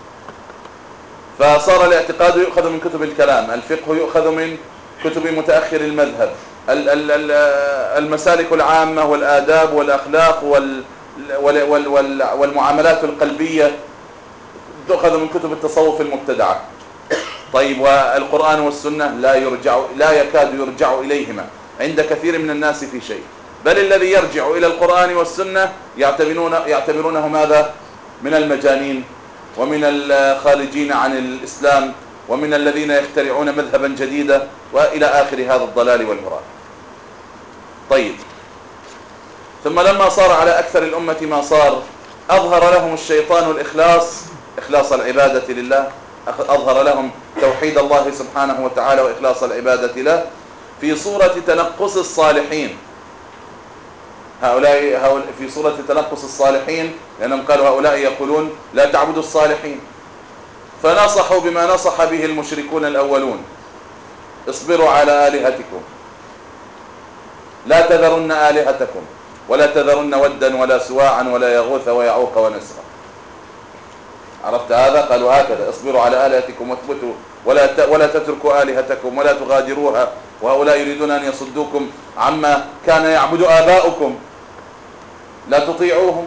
فصار الاعتقاد يؤخذ من كتب الكلام، الفقه يؤخذ من كتب متأخر المذهب، المسالك العامة والآداب والأخلاق والمعاملات القلبية تؤخذ من كتب التصوف المبتدعة. طيب، والقرآن والسنة لا يرجع لا يكاد يرجع إليهما عند كثير من الناس في شيء، بل الذي يرجع إلى القرآن والسنة يعتبرون يعتبرونه ماذا؟ من المجانين ومن الخارجين عن الإسلام ومن الذين يخترعون مذهبا جديدا وإلى آخر هذا الضلال والهراء. طيب، ثم لما صار على أكثر الأمة ما صار، أظهر لهم الشيطان الإخلاص، إخلاص العبادة لله، أظهر لهم توحيد الله سبحانه وتعالى وإخلاص العبادة له في صورة تنقص الصالحين. هؤلاء في صورة تنقص الصالحين، لأنهم قالوا هؤلاء يقولون لا تعبدوا الصالحين، فنصحوا بما نصح به المشركون الأولون: اصبروا على آلهتكم، لا تذرن آلهتكم، ولا تذرن ودا ولا سواعا ولا يغوث ويعوق ونسرا. عرفت هذا؟ قالوا هكذا: اصبروا على آلهتكم واثبتوا ولا ولا تتركوا آلهتكم ولا تغادروها، وهؤلاء يريدون أن يصدوكم عما كان يعبد آباؤكم، لا تطيعوهم.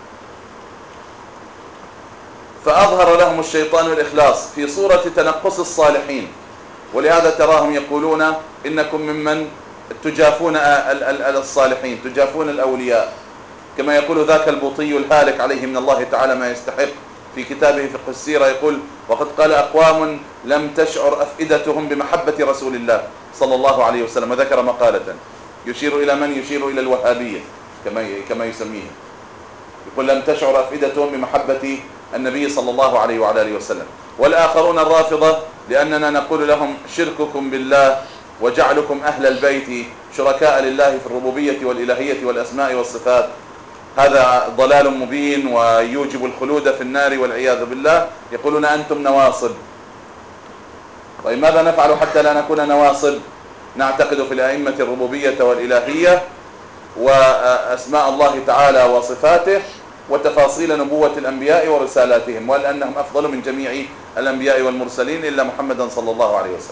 فأظهر لهم الشيطان الإخلاص في صورة تنقص الصالحين، ولهذا تراهم يقولون إنكم ممن تجافون الصالحين، تجافون الأولياء، كما يقول ذاك البوطي الهالك عليه من الله تعالى ما يستحق في كتابه فقه السيرة، يقول: وقد قال أقوام لم تشعر أفئدتهم بمحبة رسول الله صلى الله عليه وسلم، وذكر مقالة يشير إلى من؟ يشير إلى الوهابية كما كما يسميه، يقول: لم تشعر أفئدتهم بمحبة النبي صلى الله عليه وعلى آله وسلم. والآخرون الرافضة لأننا نقول لهم: شرككم بالله وجعلكم أهل البيت شركاء لله في الربوبية والإلهية والأسماء والصفات هذا ضلال مبين ويوجب الخلود في النار والعياذ بالله. يقولون: أنتم نواصب. طيب، ماذا نفعل حتى لا نكون نواصب؟ نعتقد في الأئمة الربوبية والإلهية وأسماء الله تعالى وصفاته وتفاصيل نبوة الأنبياء ورسالاتهم، ولأنهم أفضل من جميع الأنبياء والمرسلين إلا محمدا صلى الله عليه وسلم،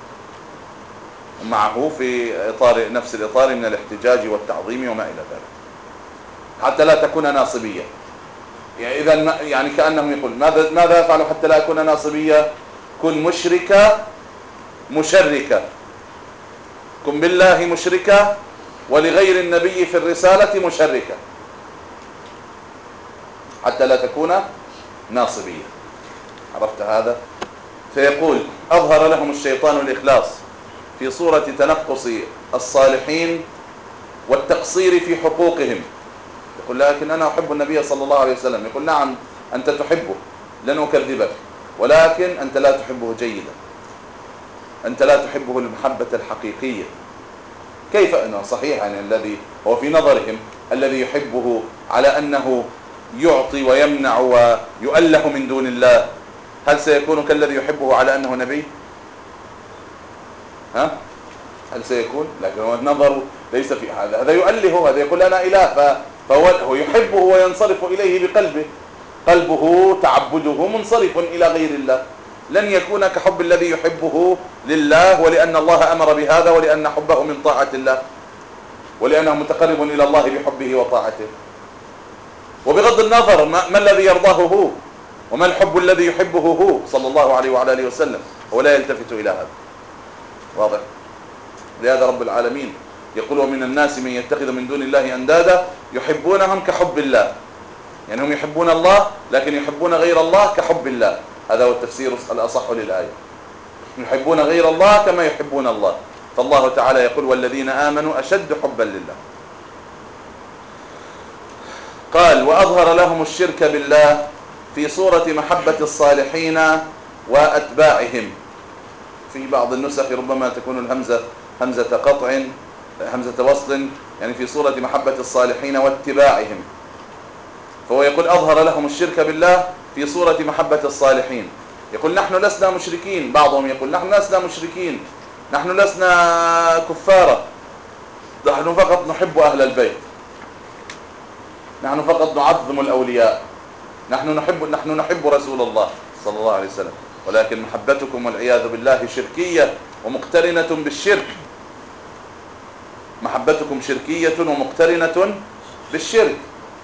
معه في إطار نفس الإطار من الاحتجاج والتعظيم وما إلى ذلك، حتى لا تكون ناصبية. يعني إذا يعني كأنهم يقول: ماذا ماذا أفعل حتى لا أكون ناصبية؟ كن مشركة مشركة، كن بالله مشركة ولغير النبي في الرسالة مشركة، حتى لا تكون ناصبية. عرفت هذا؟ فيقول: أظهر لهم الشيطان الإخلاص في صورة تنقص الصالحين والتقصير في حقوقهم. يقول: لكن أنا أحب النبي صلى الله عليه وسلم. يقول: نعم، أنت تحبه، لن أكذبك، ولكن أنت لا تحبه جيدا، أنت لا تحبه المحبة الحقيقية. كيف أنه صحيح؟ يعني الذي هو في نظرهم الذي يحبه على أنه يعطي ويمنع ويؤله من دون الله، هل سيكون كالذي يحبه على أنه نبي؟ ها؟ هل سيكون؟ لكن هو النظر ليس في هذا، هذا يؤله، هذا يقول أنا إله، فهو يحبه وينصرف إليه بقلبه، قلبه تعبده منصرف إلى غير الله، لن يكون كحب الذي يحبه لله، ولأن الله أمر بهذا، ولأن حبه من طاعة الله، ولأنه متقرب إلى الله بحبه وطاعته. وبغض النظر ما, ما الذي يرضاه هو، وما الحب الذي يحبه هو صلى الله عليه وعلى آله وسلم، هو لا يلتفت إلى هذا. واضح؟ لهذا رب العالمين يقول ومن الناس من يتخذ من دون الله أندادا يحبونهم كحب الله، يعني هم يحبون الله لكن يحبون غير الله كحب الله. هذا هو التفسير الأصح للآية، يحبون غير الله كما يحبون الله. فالله تعالى يقول والذين آمنوا أشد حبا لله. قال وأظهر لهم الشرك بالله في صورة محبة الصالحين وأتباعهم. في بعض النسخ ربما تكون الهمزة همزة قطع همزة وصل، يعني في صورة محبة الصالحين واتباعهم. فهو يقول أظهر لهم الشرك بالله في صورة محبة الصالحين. يقول نحن لسنا مشركين، بعضهم يقول نحن لسنا مشركين، نحن لسنا كفارا، نحن فقط نحب أهل البيت، نحن فقط نعظم الأولياء، نحن نحب نحن نحب رسول الله صلى الله عليه وسلم، ولكن محبتكم والعياذ بالله شركية ومقترنة بالشرك. محبتكم شركية ومقترنة بالشرك.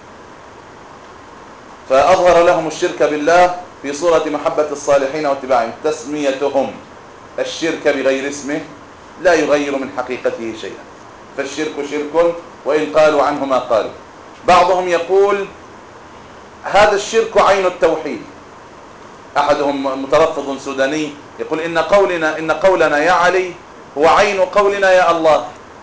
فأظهر لهم الشرك بالله في صورة محبة الصالحين واتباعهم. تسميتهم الشرك بغير اسمه لا يغير من حقيقته شيئا، فالشرك شرك وإن قالوا عنه ما قالوا. بعضهم يقول هذا الشرك عين التوحيد. أحدهم مترفض سوداني يقول إن قولنا إن قولنا يا علي هو عين قولنا يا الله.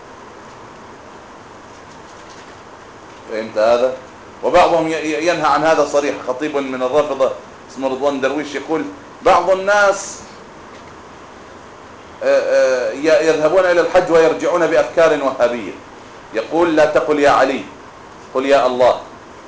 فهمت هذا؟ وبعضهم ينهى عن هذا صريح. خطيب من الرافضة اسمه رضوان درويش يقول بعض الناس يذهبون إلى الحج ويرجعون بأفكار وهابية، يقول لا تقل يا علي قل يا الله.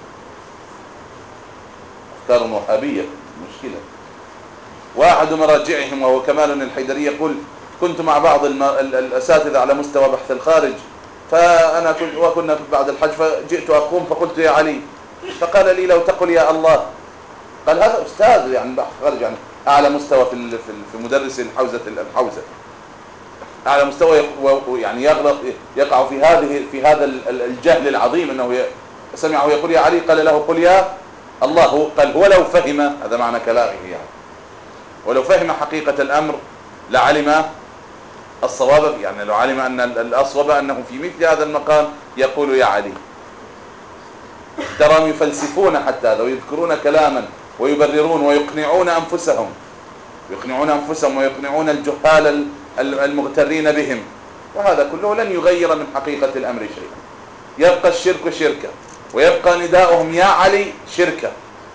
أفكار وهابية مشكلة. واحد مراجعهم وهو كمال الحيدري يقول كنت مع بعض الأساتذة على مستوى بحث الخارج، فأنا كنت وكنا بعد الحج فجئت أقوم فقلت يا علي، فقال لي لو تقل يا الله. قال هذا أستاذ يعني بحث خارج، يعني أعلى مستوى في في مدرس الحوزة الحوزة، أعلى مستوى، يعني يغلط يقع في هذه في هذا الجهل العظيم أنه سمعه يقول يا علي قال له قل يا الله. قال هو لو فهم، هذا معنى كلامه يعني، ولو فهم حقيقة الأمر لعلم الصواب، يعني لو علم أن الأصوب أنه في مثل هذا المقام يقول يا علي. تراهم يفلسفون حتى هذا ويذكرون كلاما ويبررون ويقنعون أنفسهم يقنعون أنفسهم ويقنعون الجهال المغترين بهم، وهذا كله لن يغير من حقيقة الأمر شيئا. يبقى الشرك شركة، ويبقى نداؤهم يا علي شركة.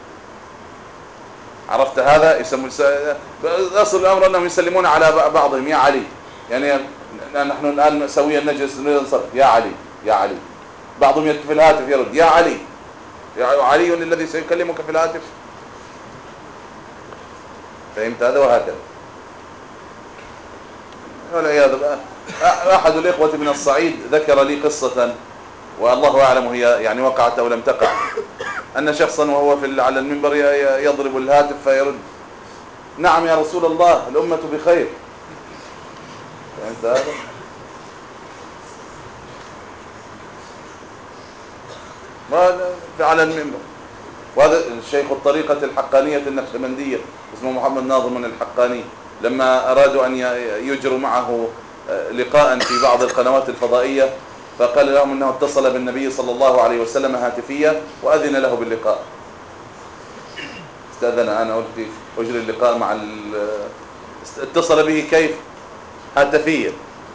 عرفت هذا؟ يسمون أصل الأمر أنهم يسلمون على بعضهم يا علي، يعني نحن الآن سويا نجلس ننصرف يا علي يا علي. بعضهم يكتب في الهاتف يرد يا علي، يا علي الذي سيكلمك في الهاتف. فهمت هذا؟ وهكذا والعياذ بالله. أحد الإخوة من الصعيد ذكر لي قصة والله أعلم هي يعني وقعت أو لم تقع، أن شخصا وهو في على المنبر يضرب الهاتف فيرد نعم يا رسول الله الأمة بخير. فهمت هذا؟ على المنبر. وهذا الشيخ الطريقة الحقانية النقشبندية اسمه محمد ناظم الحقاني، لما أرادوا أن يجروا معه لقاء في بعض القنوات الفضائية فقال لهم أنه اتصل بالنبي صلى الله عليه وسلم هاتفيا وأذن له باللقاء. استأذن أنا قلت أجري اللقاء مع اتصل به كيف؟ هاتفيا.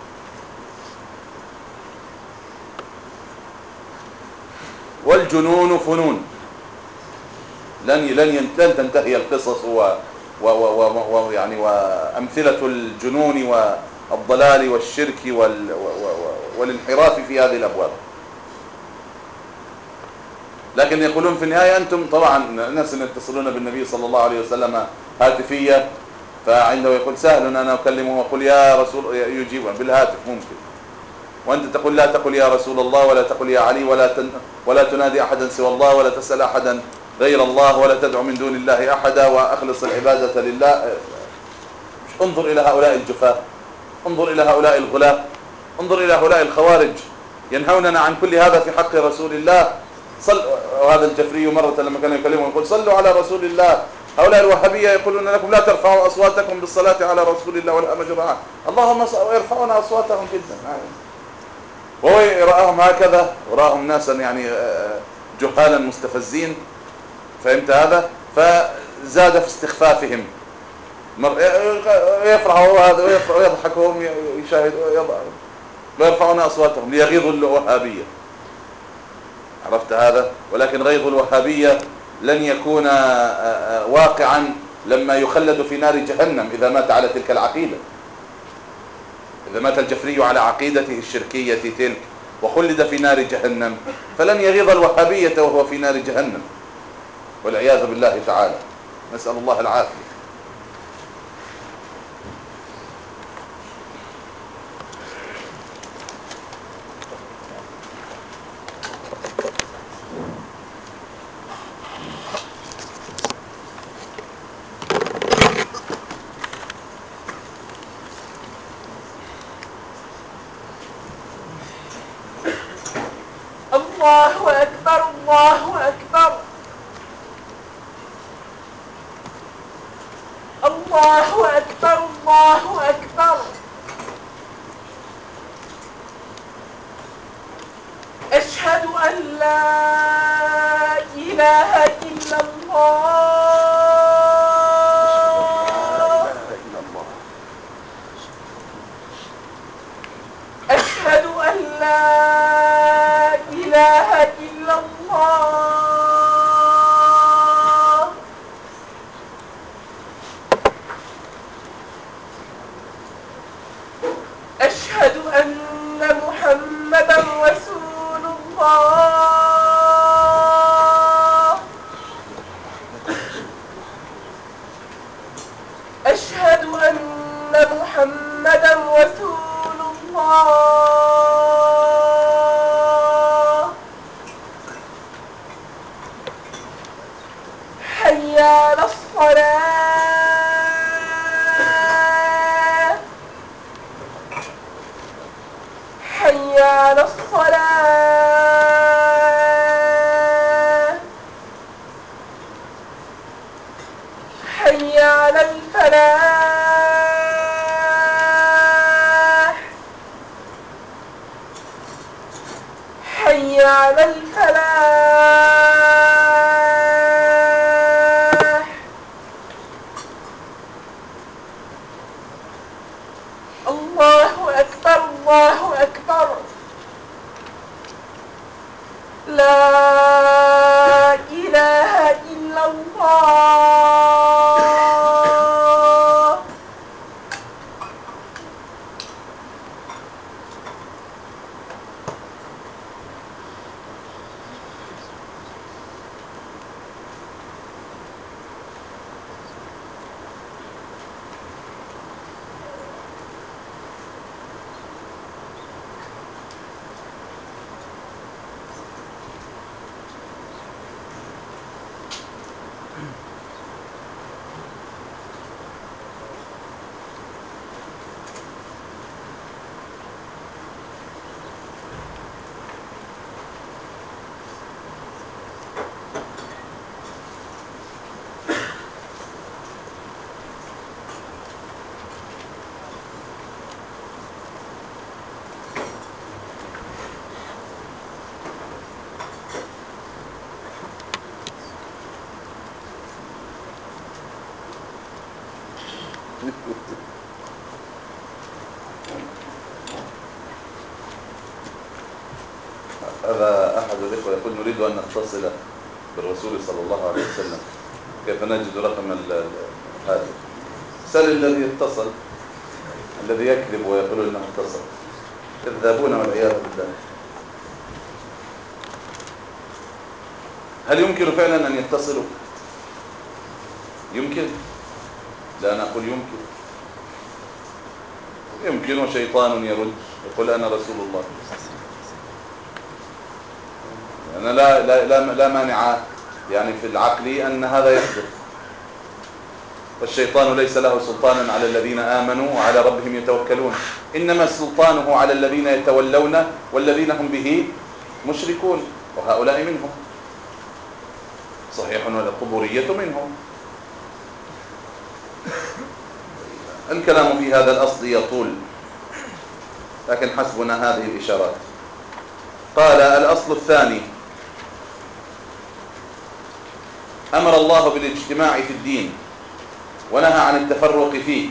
والجنون فنون، لن لن لن تنتهي القصص و و و يعني وأمثلة الجنون والضلال والشرك وال والانحراف في هذه الأبواب. لكن يقولون في النهاية أنتم طبعا الناس يتصلون بالنبي صلى الله عليه وسلم هاتفية، فعنده يقول سهل أنا أكلمه وأقول يا رسول، يجيب بالهاتف ممكن، وأنت تقول لا تقل يا رسول الله ولا تقل يا علي ولا تن ولا تنادي أحدا سوى الله ولا تسأل أحدا غير الله ولا تدعو من دون الله أحدا وأخلص العبادة لله. انظر إلى هؤلاء الجفاة، انظر إلى هؤلاء الغلاة، انظر إلى هؤلاء الخوارج ينهوننا عن كل هذا في حق رسول الله. صل. وهذا الجفري مرة لما كان يكلمه يقول صلوا على رسول الله، هؤلاء الوهابية يقولون لكم لا ترفعوا أصواتكم بالصلاة على رسول الله ولا مجرعة. اللهم يرفعون أصواتهم جدا، وهو يراهم هكذا، وراهم ناسا يعني جهالا مستفزين، فهمت هذا؟ فزاد في استخفافهم، يفرحوا هذا ويضحك وهم يشاهدوا ويرفعون أصواتهم ليغيظوا الوهابية. عرفت هذا؟ ولكن غيظ الوهابية لن يكون واقعا لما يخلد في نار جهنم إذا مات على تلك العقيدة. إذا مات الجفري على عقيدته الشركية تلك وخلد في نار جهنم فلن يغيظ الوهابية وهو في نار جهنم، والعياذ بالله تعالى، نسأل الله العافية. الله أكبر الله أكبر الله أكبر الله أكبر. أشهد أن لا إله إلا الله. أشهد أن لا إله إلا الله. أشهد أن محمدا رسول الله. أشهد أن محمدا رسول الله. حي على الصلاة. حي على الصلاة. حي على الفلاح. حي على الفلاح. الله أكبر الله أكبر. لا إله إلا الله. هذا أحد الإخوة يقول نريد أن نتصل بالرسول صلى الله عليه وسلم، كيف نجد رقم هذا؟ سل الذي اتصل، الذي يكذب ويقول أنه اتصل، كذابون والعياذ بالله. هل يمكن فعلا أن يتصلوا؟ يمكن؟ لا، أنا أقول يمكن. يمكن وشيطان يرد يقول أنا رسول الله. أنا لا لا لا, لا مانع يعني في العقل أن هذا يحدث، والشيطان ليس له سلطان على الذين آمنوا وعلى ربهم يتوكلون، إنما سلطانه على الذين يتولون والذين هم به مشركون، وهؤلاء منهم صحيح، والقبورية منهم الكلام في هذا الأصل يطول، لكن حسبنا هذه الإشارات. قال: الأصل الثاني: أمر الله بالاجتماع في الدين ونهى عن التفرق فيه.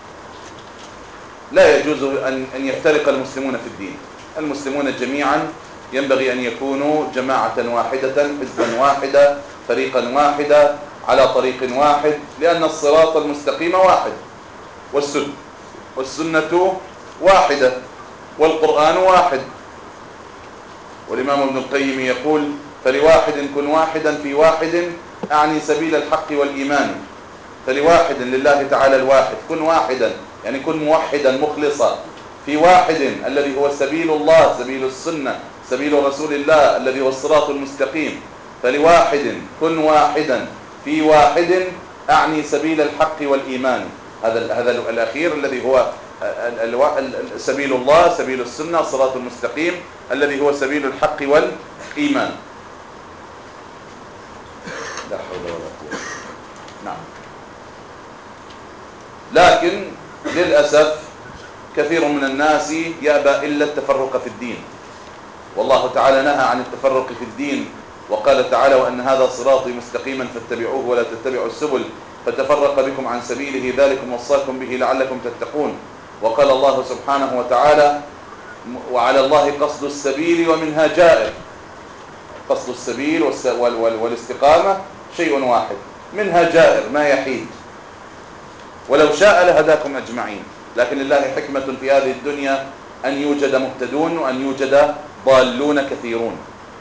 لا يجوز أن يفترق المسلمون في الدين. المسلمون جميعا ينبغي أن يكونوا جماعة واحدة، حزبا واحدا، فريقا واحدا، على طريق واحد، لأن الصراط المستقيم واحد، والسنة والسنة واحدة، والقرآن واحد. والإمام ابن القيم يقول: فلواحد كن واحدا في واحد، أعني سبيل الحق والإيمان. فلواحد لله تعالى الواحد، كن واحدا يعني كن موحدا مخلصا في واحد الذي هو سبيل الله، سبيل السنة، سبيل رسول الله الذي هو الصراط المستقيم. فلواحد كن واحدا في واحد، أعني سبيل الحق والإيمان. هذا هذا الأخير الذي هو سبيل الله، سبيل السنة، الصراط المستقيم الذي هو سبيل الحق والإيمان. لا حول ولا قوة. نعم. لكن للأسف كثير من الناس يأبى إلا التفرق في الدين، والله تعالى نهى عن التفرق في الدين، وقال تعالى: وأن هذا صراطي مستقيما فاتبعوه ولا تتبعوا السبل فتفرق بكم عن سبيله ذلكم وصاكم به لعلكم تتقون. وقال الله سبحانه وتعالى: وعلى الله قصد السبيل ومنها جائر. قصد السبيل والاستقامة شيء واحد، منها جائر ما يحيد، ولو شاء لهداكم أجمعين. لكن لله حكمة في هذه الدنيا أن يوجد مهتدون وأن يوجد ضالون كثيرون.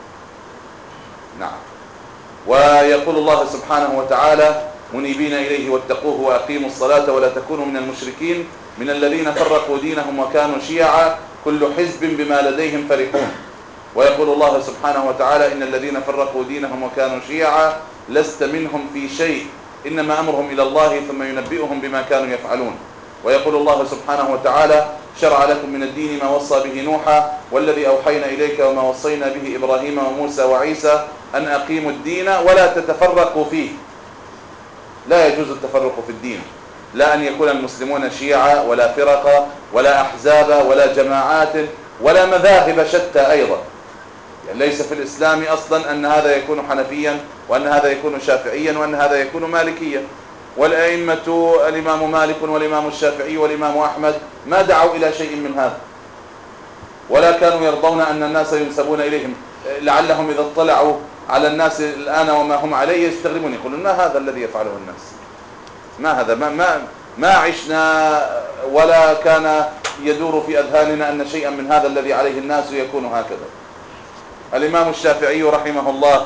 نعم. ويقول الله سبحانه وتعالى: منيبين إليه واتقوه وأقيموا الصلاة ولا تكونوا من المشركين من الذين فرقوا دينهم وكانوا شيعا كل حزب بما لديهم فرحون. ويقول الله سبحانه وتعالى: إن الذين فرقوا دينهم وكانوا شيعا لست منهم في شيء إنما أمرهم إلى الله ثم ينبئهم بما كانوا يفعلون. ويقول الله سبحانه وتعالى: شرع لكم من الدين ما وصى به نوحا والذي أوحينا إليك وما وصينا به إبراهيم وموسى وعيسى أن أقيموا الدين ولا تتفرقوا فيه. لا يجوز التفرق في الدين، لا أن يكون المسلمون شيعا ولا فرقا ولا أحزاب ولا جماعات ولا مذاهب شتى أيضا. يعني ليس في الإسلام أصلا أن هذا يكون حنفيا وأن هذا يكون شافعيا وأن هذا يكون مالكيا. والأئمة الإمام مالك والإمام الشافعي والإمام أحمد ما دعوا إلى شيء من هذا، ولا كانوا يرضون أن الناس ينسبون إليهم، لعلهم إذا اطلعوا على الناس الآن وما هم عليه يستغربون، يقولون: ما هذا الذي يفعله الناس؟ ما هذا؟ ما, ما, ما عشنا ولا كان يدور في أذهاننا أن شيئا من هذا الذي عليه الناس يكون هكذا. الإمام الشافعي رحمه الله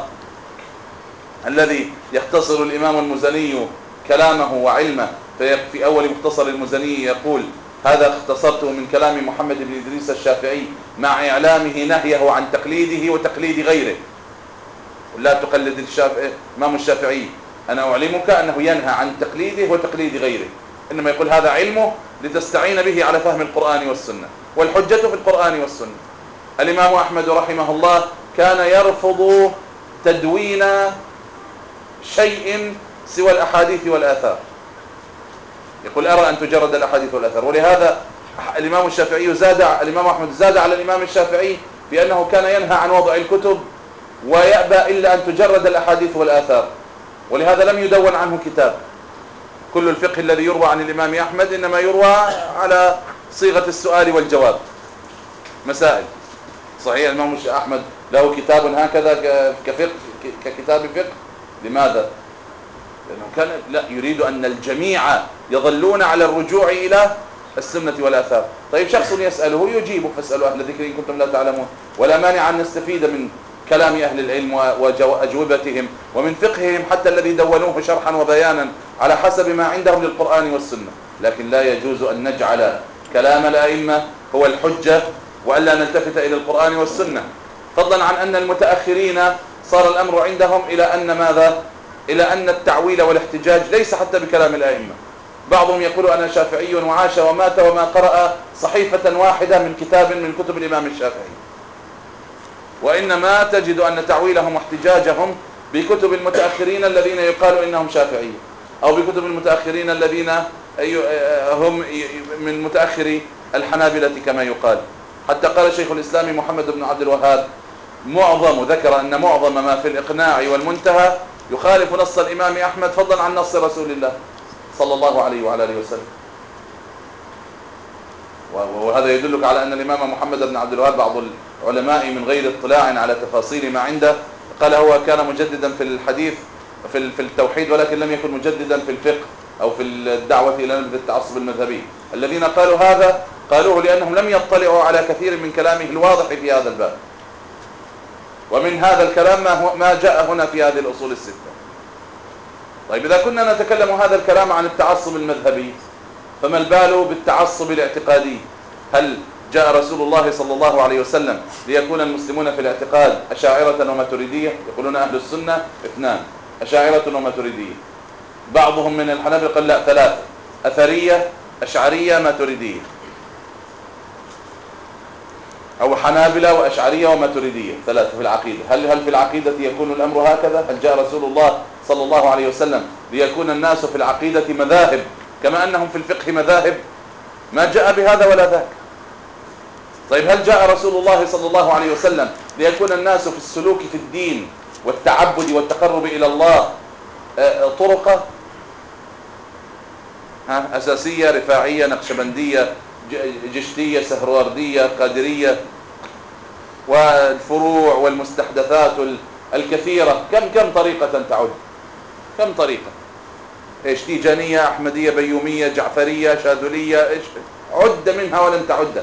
الذي يختصر الإمام المزني كلامه وعلمه في أول مختصر المزني يقول: هذا اختصرته من كلام محمد بن إدريس الشافعي مع إعلامه نهيه عن تقليده وتقليد غيره. لا تقلد الشافعي الإمام الشافعي، أنا أعلمك أنه ينهى عن تقليده وتقليد غيره، إنما يقول هذا علمه لتستعين به على فهم القرآن والسنة، والحجة في القرآن والسنة. الإمام أحمد رحمه الله كان يرفض تدوين شيء سوى الأحاديث والآثار، يقول: أرى أن تجرد الأحاديث والآثار. ولهذا الإمام الشافعي زاد الإمام أحمد زاد على الإمام الشافعي بأنه كان ينهى عن وضع الكتب ويأبى إلا أن تجرد الأحاديث والآثار، ولهذا لم يدون عنه كتاب. كل الفقه الذي يروى عن الإمام أحمد إنما يروى على صيغة السؤال والجواب، مسائل. صحيح الإمام أحمد له كتاب هكذا كفقه ككتاب فقه، لماذا؟ لأنه كان لا يريد أن الجميع يظلون على الرجوع إلى السنة والآثار. طيب شخص يسأله يجيبه: فاسألوا أهل الذكر إن كنتم لا تعلمون. ولا مانع أن نستفيد من كلام أهل العلم وأجوبتهم ومن فقههم حتى الذي دونوه شرحا وبيانا على حسب ما عندهم للقرآن والسنة. لكن لا يجوز أن نجعل كلام الأئمة هو الحجة وألا نلتفت إلى القرآن والسنة، فضلا عن أن المتأخرين صار الأمر عندهم إلى أن ماذا؟ إلى أن التعويل والاحتجاج ليس حتى بكلام الأئمة. بعضهم يقول: أنا شافعي وعاش ومات وما قرأ صحيفة واحدة من كتاب من كتب الإمام الشافعي، وإنما تجد أن تعويلهم واحتجاجهم بكتب المتأخرين الذين يقال إنهم شافعية. أو بكتب المتأخرين الذين هم من متأخري الحنابلة كما يقال. حتى قال شيخ الإسلام محمد بن عبد الوهاب معظم ذكر أن معظم ما في الإقناع والمنتهى يخالف نص الإمام أحمد فضلا عن نص رسول الله صلى الله عليه وعلى آله وسلم. وهذا يدلك على أن الإمام محمد بن عبد الوهاب بعض العلماء من غير اطلاع على تفاصيل ما عنده قال هو كان مجددا في الحديث في في التوحيد ولكن لم يكن مجددا في الفقه أو في الدعوة إلى نبذ التعصب المذهبي. الذين قالوا هذا قالوه لأنهم لم يطلعوا على كثير من كلامه الواضح في هذا الباب، ومن هذا الكلام ما, هو ما جاء هنا في هذه الأصول الستة. طيب إذا كنا نتكلم هذا الكلام عن التعصب المذهبي فما البال بالتعصب الاعتقادي؟ هل جاء رسول الله صلى الله عليه وسلم ليكون المسلمون في الاعتقاد أشاعرة وماتريدية؟ يقولون أهل السنة اثنان، أشاعرة وماتريدية. بعضهم من الحنابلة قال لا، ثلاثة: أثرية، أشعرية، ماتريدية، أو حنابلة وأشعرية وماتريدية، ثلاثة في العقيدة. هل هل في العقيدة يكون الأمر هكذا؟ هل جاء رسول الله صلى الله عليه وسلم ليكون الناس في العقيدة مذاهب كما أنهم في الفقه مذاهب؟ ما جاء بهذا ولا ذاك. طيب هل جاء رسول الله صلى الله عليه وسلم ليكون الناس في السلوك في الدين والتعبد والتقرب إلى الله طرقة ها أساسية، رفاعية، نقشبندية، جشتية، سهروردية، قادرية، والفروع والمستحدثات الكثيرة؟ كم كم طريقة تعد؟ كم طريقة؟ ايش؟ تيجانية، أحمدية، بيومية، جعفرية، شاذلية، ايش؟ عد منها ولن تعد،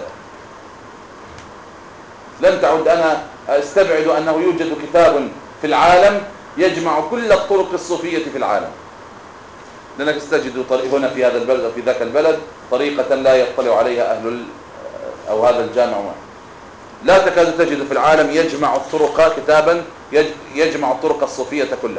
لن تعد. أنا استبعد أنه يوجد كتاب في العالم يجمع كل الطرق الصوفية في العالم، لأنك ستجد هنا في هذا البلد أو في ذاك البلد طريقة لا يطلع عليها أهل أو هذا الجامع. لا تكاد تجد في العالم يجمع الطرق كتابا يجمع الطرق الصوفية كلها.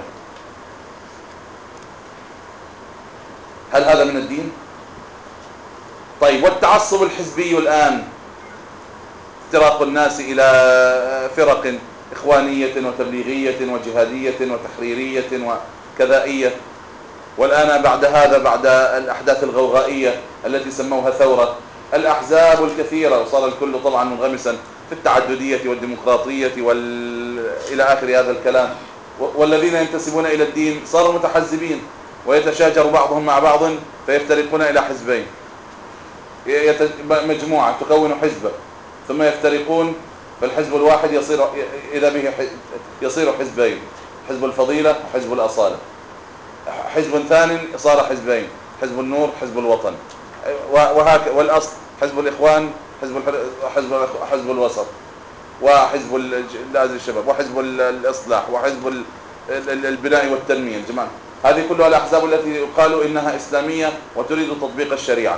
هل هذا من الدين؟ طيب والتعصب الحزبي الآن، افتراق الناس إلى فرق إخوانية وتبليغية وجهادية وتحريرية وكذائية، والآن بعد هذا بعد الأحداث الغوغائية التي سموها ثورة، الأحزاب الكثيرة، وصار الكل طبعا منغمسا في التعددية والديمقراطية وال... إلى آخر هذا الكلام. والذين ينتسبون إلى الدين صاروا متحزبين ويتشاجر بعضهم مع بعض فيفترقون إلى حزبين، يت... مجموعة تكون حزبا ثم يفترقون، فالحزب الواحد يصير إذا به يصير حزبين: حزب الفضيلة وحزب الأصالة. حزب ثاني صار حزبين: حزب النور، حزب الوطن، وهكذا. والأصل حزب الإخوان، حزب حزب حزب الوسط، وحزب الشباب، وحزب الإصلاح، وحزب البناء والتنمية. الجماعة هذه كلها الأحزاب التي يقال إنها إسلامية وتريد تطبيق الشريعة.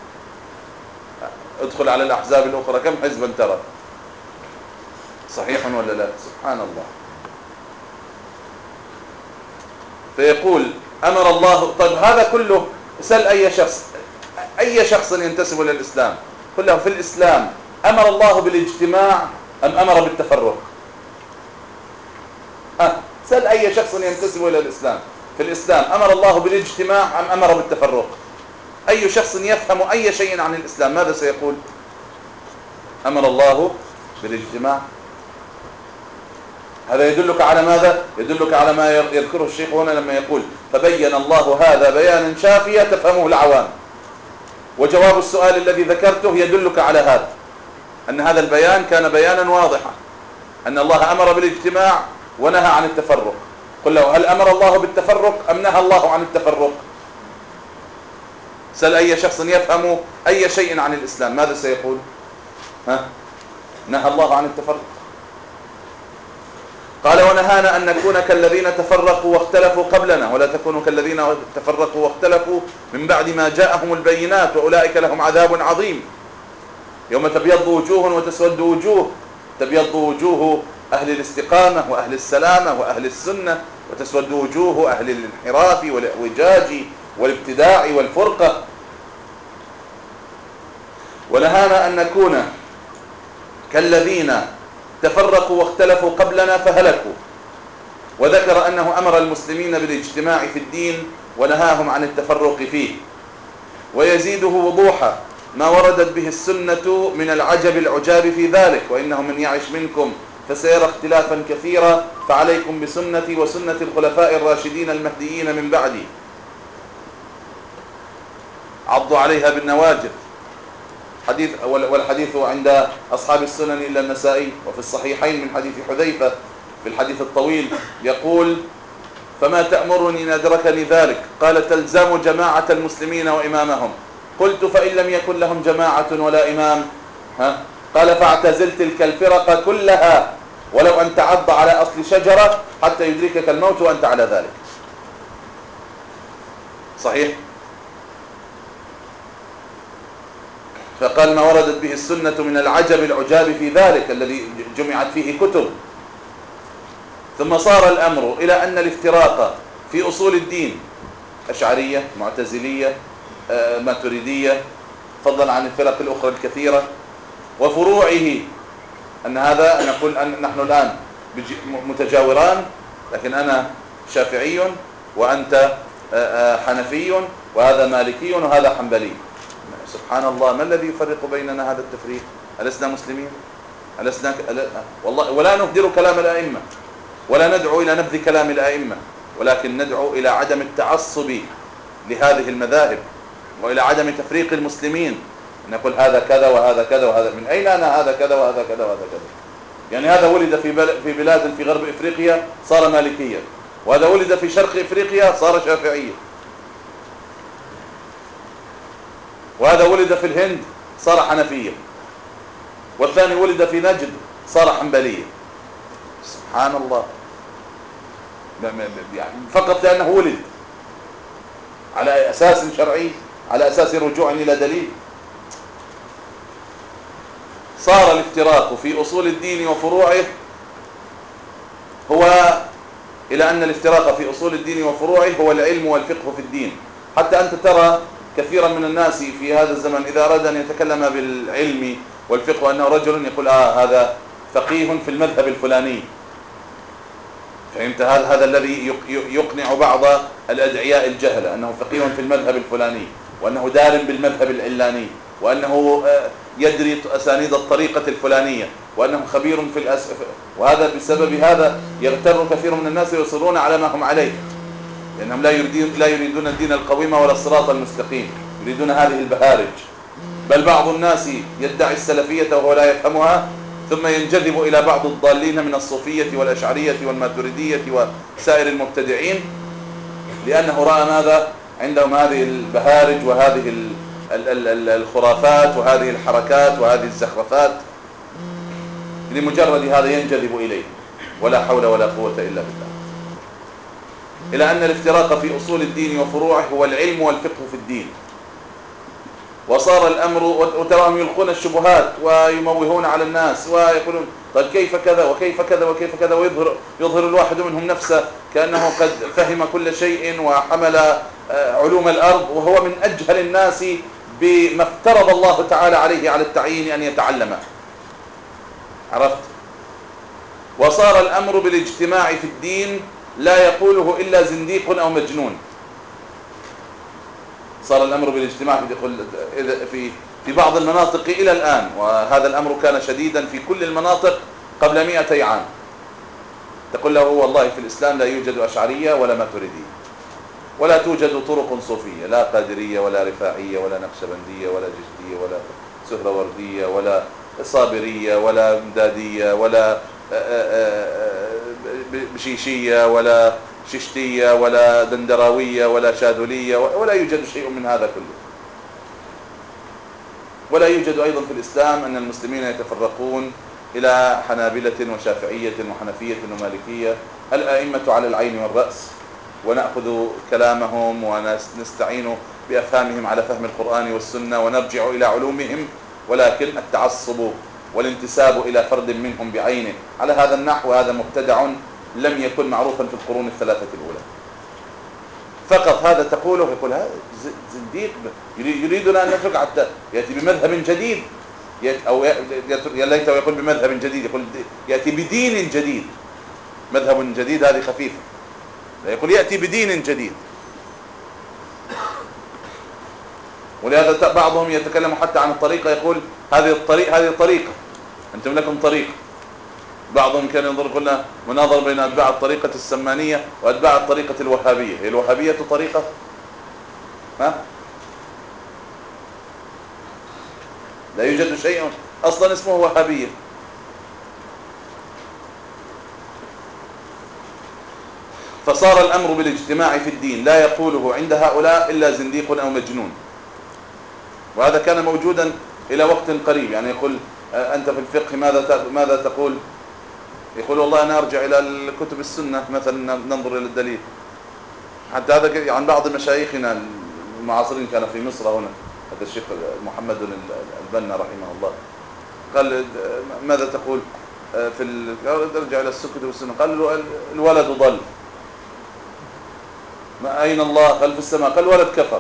ادخل على الأحزاب الأخرى كم حزبا ترى؟ صحيح ولا لا؟ سبحان الله. فيقول أمر الله. طيب هذا كله سل أي شخص، أي شخص ينتسب إلى الإسلام كله في الإسلام أمر الله بالاجتماع أم أمر بالتفرق؟ ها سل أي شخص ينتسب إلى الإسلام في الإسلام أمر الله بالاجتماع أم أمر بالتفرق؟ أي شخص يفهم أي شيء عن الإسلام ماذا سيقول؟ أمر الله بالاجتماع. هذا يدلك على ماذا؟ يدلك على ما يذكره الشيخ هنا لما يقول فبين الله هذا بيانا شافيا تفهمه العوام. وجواب السؤال الذي ذكرته يدلك على هذا، أن هذا البيان كان بيانا واضحا، أن الله أمر بالاجتماع ونهى عن التفرق. قل له هل أمر الله بالتفرق أم نهى الله عن التفرق؟ سل أي شخص يفهم أي شيء عن الإسلام ماذا سيقول؟ ها؟ نهى الله عن التفرق. قال ونهانا أن نكون كالذين تفرقوا واختلفوا قبلنا ولا تكونوا كالذين تفرقوا واختلفوا من بعد ما جاءهم البينات وأولئك لهم عذاب عظيم. يوم تبيض وجوه وتسود وجوه، تبيض وجوه أهل الاستقامة وأهل السلامة وأهل السنة، وتسود وجوه أهل الانحراف والإعوجاج والابتداع والفرقة. ونهانا أن نكون كالذين تفرقوا واختلفوا قبلنا فهلكوا، وذكر أنه أمر المسلمين بالاجتماع في الدين ونهاهم عن التفرق فيه. ويزيده وضوحا ما وردت به السنة من العجب العجاب في ذلك: وإنه من يعش منكم فسيرى اختلافا كثيرا فعليكم بسنتي وسنة الخلفاء الراشدين المهديين من بعدي عضوا عليها بالنواجذ. حديث والحديث عند أصحاب السنن إلا النسائي، وفي الصحيحين من حديث حذيفة في الحديث الطويل يقول: فما تأمرني إن أدركني ذلك؟ قال: تلزم جماعة المسلمين وإمامهم. قلت: فإن لم يكن لهم جماعة ولا إمام؟ ها؟ قال: فاعتزل تلك الفرق كلها ولو أن تعض على أصل شجرة حتى يدركك الموت وأنت على ذلك. صحيح؟ فقال: ما وردت به السنة من العجب العجاب في ذلك الذي جمعت فيه كتب. ثم صار الأمر إلى أن الافتراق في أصول الدين أشعرية، معتزلية، ماتريدية، فضلا عن الفرق الأخرى الكثيرة، وفروعه، أن هذا أن نقول أن نحن الآن متجاوران، لكن أنا شافعي وأنت حنفي وهذا مالكي وهذا حنبلي. سبحان الله، ما الذي يفرق بيننا هذا التفريق؟ ألسنا مسلمين؟ ألسنا ك... والله ولا نهدر كلام الأئمة ولا ندعو إلى نبذ كلام الأئمة، ولكن ندعو إلى عدم التعصب لهذه المذاهب وإلى عدم تفريق المسلمين. نقول هذا كذا وهذا كذا وهذا، من أين أنا هذا كذا وهذا كذا وهذا كذا؟ يعني هذا ولد في بل... في بلاد في غرب إفريقيا صار مالكيا، وهذا ولد في شرق إفريقيا صار شافعيا، وهذا ولد في الهند صار حنفيا، والثاني ولد في نجد صار حنبليا. سبحان الله، يعني فقط لأنه ولد على أساس شرعي، على أساس رجوع إلى دليل. صار الافتراق في أصول الدين وفروعه هو إلى أن الافتراق في أصول الدين وفروعه هو العلم والفقه في الدين. حتى أنت ترى كثيرا من الناس في هذا الزمن إذا أراد أن يتكلم بالعلم والفقه أنه رجل يقول آه هذا فقيه في المذهب الفلاني. فهمت؟ هذا هذا الذي يقنع بعض الأدعياء الجهل أنه فقيه في المذهب الفلاني، وأنه دار بالمذهب العلاني، وأنه يدري أسانيد الطريقة الفلانية، وأنه خبير في الأس... وهذا بسبب هذا يغتر كثير من الناس ويصرون على ما هم عليه، لأنهم لا يريدون لا يريدون الدين القويم ولا الصراط المستقيم، يريدون هذه البهارج. بل بعض الناس يدعي السلفية وهو لا يفهمها، ثم ينجذب إلى بعض الضالين من الصوفية والأشعرية والماتريدية وسائر المبتدعين، لأنه رأى ماذا؟ عندهم هذه البهارج وهذه الخرافات وهذه الحركات وهذه الزخرفات، لمجرد هذا ينجذب إليه، ولا حول ولا قوة إلا بالله. إلى أن الافتراق في أصول الدين وفروعه هو العلم والفقه في الدين. وصار الأمر، وتراهم يلقون الشبهات ويموهون على الناس ويقولون طيب كيف كذا وكيف كذا وكيف كذا، ويظهر يظهر الواحد منهم نفسه كأنه قد فهم كل شيء وحمل علوم الأرض، وهو من أجهل الناس بما افترض الله تعالى عليه على التعيين أن يتعلمه. عرفت؟ وصار الأمر بالاجتماع في الدين لا يقوله إلا زنديق أو مجنون. صار الأمر بالاجتماع في في في بعض المناطق إلى الآن، وهذا الأمر كان شديدا في كل المناطق قبل مئتي عام. تقول له والله في الإسلام لا يوجد أشعرية ولا ماتريدية، ولا توجد طرق صوفية، لا قادرية ولا رفاعية ولا نقشبندية ولا جشتية ولا سهروردية ولا صابرية ولا امدادية ولا بشيشية ولا ششتية ولا دندراوية ولا شاذلية، ولا يوجد شيء من هذا كله. ولا يوجد أيضا في الإسلام أن المسلمين يتفرقون إلى حنابلة وشافعية وحنفية ومالكية. الأئمة على العين والرأس، ونأخذ كلامهم ونستعين بأفهامهم على فهم القرآن والسنة ونرجع إلى علومهم، ولكن التعصب والانتساب إلى فرد منهم بعينه على هذا النحو هذا مبتدع لم يكن معروفا في القرون الثلاثة الأولى. فقط هذا تقوله يقول هذا زنديق يريدنا أن نترك حتى يأتي بمذهب جديد، أو يا ليته يقول بمذهب جديد، يقول يأتي بدين جديد. مذهب جديد هذه خفيفة، يقول يأتي بدين جديد. ولهذا بعضهم يتكلم حتى عن الطريقة، يقول هذه الطريقة هذه طريقة أنتم لكم طريقة. بعضهم كان ينظر قلنا مناظر بين أتباع الطريقة السمانية وأتباع الطريقة الوهابية. هي الوهابية طريقة؟ ها؟ لا يوجد شيء أصلا اسمه وهابية. فصار الأمر بالاجتماع في الدين لا يقوله عند هؤلاء إلا زنديق أو مجنون. وهذا كان موجودا إلى وقت قريب. يعني يقول أنت في الفقه ماذا ماذا تقول؟ يقول والله أنا أرجع إلى الكتب السنة مثلا ننظر إلى الدليل. حتى هذا عن بعض مشايخنا المعاصرين كان في مصر هنا، هذا الشيخ محمد البنا رحمه الله، قال ماذا تقول في ارجع إلى الكتب والسنة؟ قال له الولد ضل. ما أين الله؟ قال في السماء. قال الولد كفر.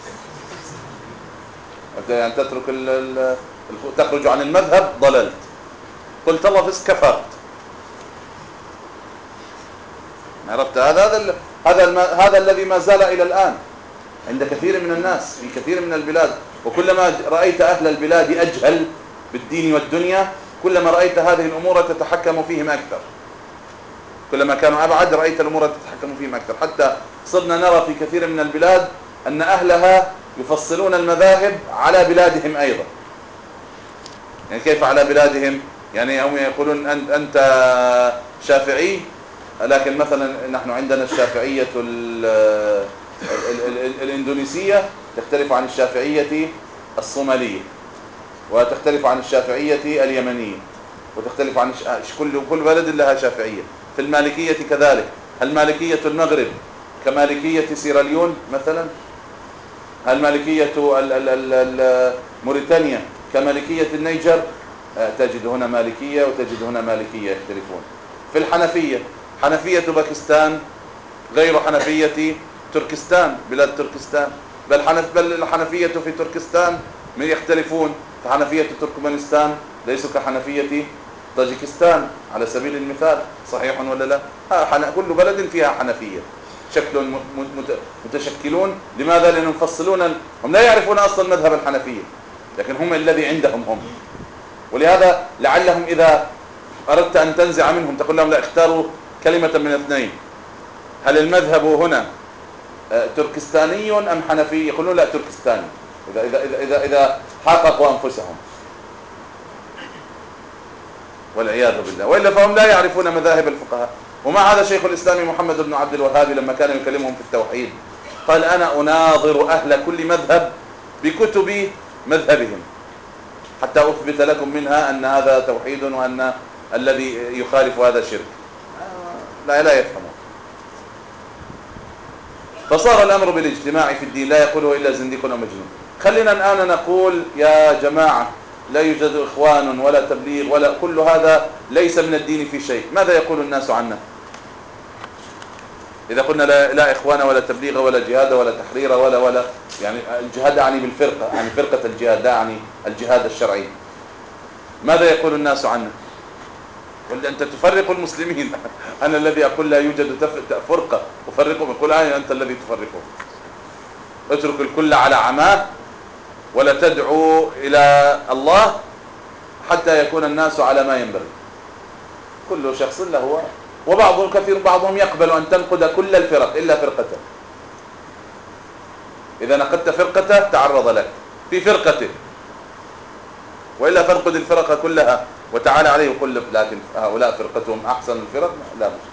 يعني تترك ال ال تخرج عن المذهب ضللت. قلت الله فس كفرت. عرفت؟ هذا هذا هذا هذا الذي ما زال إلى الآن عند كثير من الناس في كثير من البلاد. وكلما رأيت أهل البلاد أجهل بالدين والدنيا كلما رأيت هذه الأمور تتحكم فيهم أكثر. كلما كانوا أبعد رأيت الأمور تتحكم فيهم أكثر. حتى صرنا نرى في كثير من البلاد أن أهلها يفصلون المذاهب على بلادهم أيضا. يعني كيف على بلادهم؟ يعني هم يقولون أنت شافعي، لكن مثلا نحن عندنا الشافعية الإندونيسية تختلف عن الشافعية الصومالية، وتختلف عن الشافعية اليمنية، وتختلف عن كل كل بلد لها شافعية. في المالكية كذلك. المالكية المغرب كمالكية سيراليون مثلا، المالكية موريتانيا كمالكية النيجر، تجد هنا مالكية وتجد هنا مالكية يختلفون. في الحنفية، حنفية باكستان غير حنفية تركستان بلاد تركستان، بل حنف بل الحنفية في تركستان يختلفون. فحنفية تركمانستان ليسوا كحنفية طاجيكستان على سبيل المثال. صحيح ولا لا؟ كل بلد فيها حنفية شكل متشكلون. لماذا؟ لأنهم يفصلون، هم لا يعرفون أصلا مذهب الحنفية، لكن هم الذي عندهم هم. ولهذا لعلهم إذا أردت أن تنزع منهم تقول لهم لا، اختاروا كلمة من اثنين، هل المذهب هنا تركستاني أم حنفي؟ يقولون لا تركستاني إذا إذا إذا إذا, إذا حققوا أنفسهم، والعياذ بالله. وإلا فهم لا يعرفون مذاهب الفقهاء. ومع هذا شيخ الإسلام محمد بن عبد الوهاب لما كان يكلمهم في التوحيد قال أنا أناظر أهل كل مذهب بكتب مذهبهم حتى أثبت لكم منها أن هذا توحيد وأن الذي يخالف هذا شرك. لا لا يفهمون. فصار الأمر بالاجتماع في الدين لا يقوله إلا زنديق أو مجنون. خلينا الآن نقول يا جماعة لا يوجد إخوان ولا تبليغ ولا كل هذا ليس من الدين في شيء. ماذا يقول الناس عنا إذا قلنا لا, لا إخوان ولا تبليغ ولا جهاد ولا تحرير ولا ولا يعني الجهاد يعني بالفرقة، يعني فرقة الجهاد لا يعني الجهاد الشرعي. ماذا يقول الناس عنا؟ قل أنت تفرق المسلمين. أنا الذي أقول لا يوجد فرقة أفرقهم، يقول آه أنت الذي تفرقهم. اترك الكل على عماه ولا تدعو إلى الله حتى يكون الناس على ما ينبغي. كل شخص له. وبعضهم كثير بعضهم يقبل أن تنقد كل الفرق إلا فرقته. إذا نقدت فرقته تعرض لك في فرقته، وإلا فانقد الفرق كلها وتعالى عليه وقل لكن هؤلاء فرقتهم أحسن الفرق لا مش.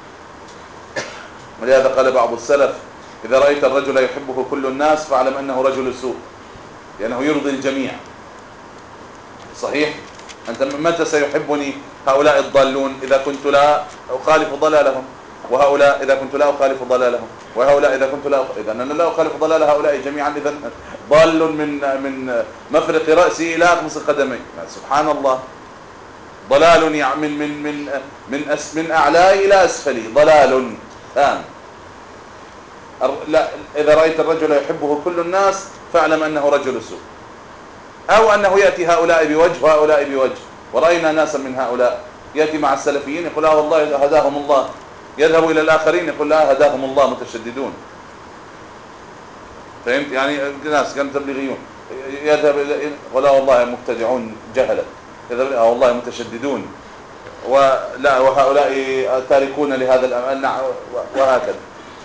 ولهذا قال بعض السلف إذا رأيت الرجل يحبه كل الناس فاعلم أنه رجل سوء، لأنه يرضي الجميع. صحيح؟ أنت متى سيحبني هؤلاء الضالون إذا كنت لا أخالف ضلالهم، وهؤلاء إذا كنت لا أخالف ضلالهم، وهؤلاء إذا كنت لا أخ... إذا أنا لا أخالف ضلال هؤلاء جميعا، إذا ضال من من مفرق رأسي إلى أقمص قدمي. سبحان الله. ضلال من من من من أس من أعلاي إلى أسفلي ضلال تام. لا، إذا رأيت الرجل يحبه كل الناس فاعلم أنه رجل سوء، أو أنه يأتي هؤلاء بوجه وهؤلاء بوجه. ورأينا ناسا من هؤلاء يأتي مع السلفيين يقول لا والله هداهم الله، يذهب إلى الآخرين يقول لا هداهم الله، متشددون. فهمت؟ يعني ناس كانوا تبليغيون يذهب ولا والله مبتدعون جهلة، يذهب آه والله متشددون، ولا وهؤلاء تاركون لهذا الأمر، وهكذا.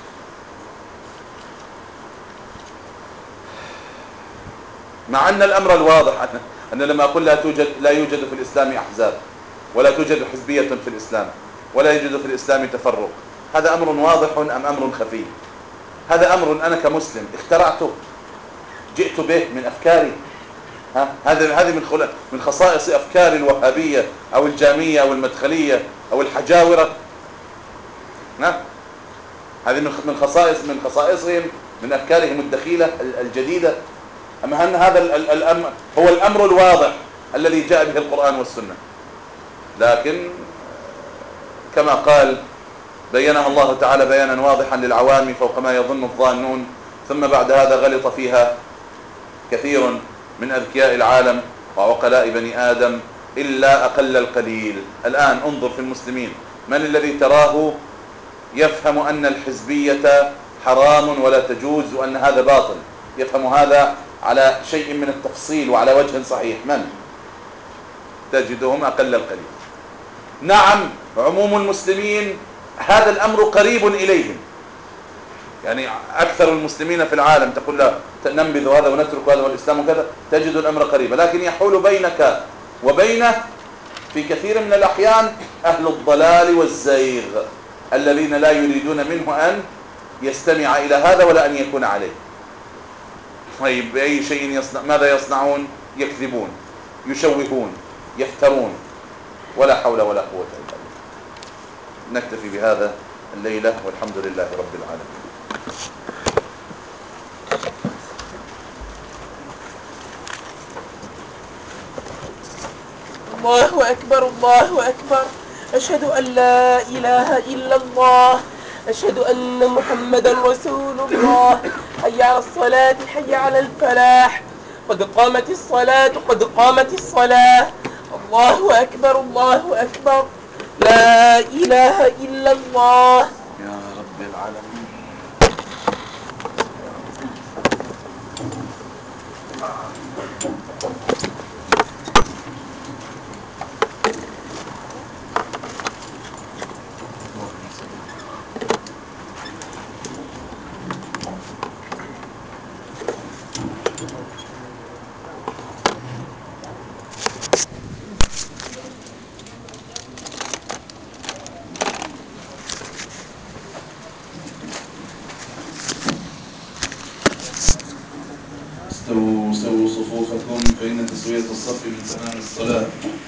مع أن الأمر الواضح أن, أن لما أقول لا توجد لا يوجد في الإسلام أحزاب، ولا توجد حزبية في الإسلام، ولا يوجد في الإسلام تفرق، هذا أمر واضح أم أمر خفي؟ هذا أمر أنا كمسلم اخترعته، جئت به من أفكاري. ها هذا هذه من من خصائص أفكار الوهابية أو الجامية أو المدخلية أو الحجاورة. نعم، هذه من خصائص من خصائصهم، من أفكارهم الدخيلة الجديدة. أما أن هذا الأمر هو الأمر الواضح الذي جاء به القرآن والسنة، لكن كما قال بينها الله تعالى بيانا واضحا للعوام فوق ما يظن الظانون، ثم بعد هذا غلط فيها كثير من أذكياء العالم وعقلاء بني آدم إلا أقل القليل. الآن انظر في المسلمين، من الذي تراه يفهم أن الحزبية حرام ولا تجوز وأن هذا باطل؟ يفهم هذا على شيء من التفصيل وعلى وجه صحيح؟ من؟ تجدهم أقل القليل. نعم، عموم المسلمين هذا الأمر قريب إليهم، يعني أكثر المسلمين في العالم تقول لا ننبذ هذا ونترك هذا والإسلام وكذا، تجد الأمر قريبا، لكن يحول بينك وبينه في كثير من الأحيان أهل الضلال والزيغ الذين لا يريدون منه أن يستمع إلى هذا ولا أن يكون عليه. طيب بأي شيء يصنع؟ ماذا يصنعون؟ يكذبون، يشوهون، يفترون، ولا حول ولا قوة إلا بالله. نكتفي بهذا الليلة والحمد لله رب العالمين. الله أكبر الله أكبر، أشهد أن لا إله إلا الله، أشهد أن محمدا رسول الله، حي على الصلاة حي على الفلاح، قد قامت الصلاة قد قامت الصلاة. الله أكبر الله أكبر، لا إله إلا الله. يا رب العالمين. استووا استووا صفوفكم فإن تسوية الصف من تمام الصلاة.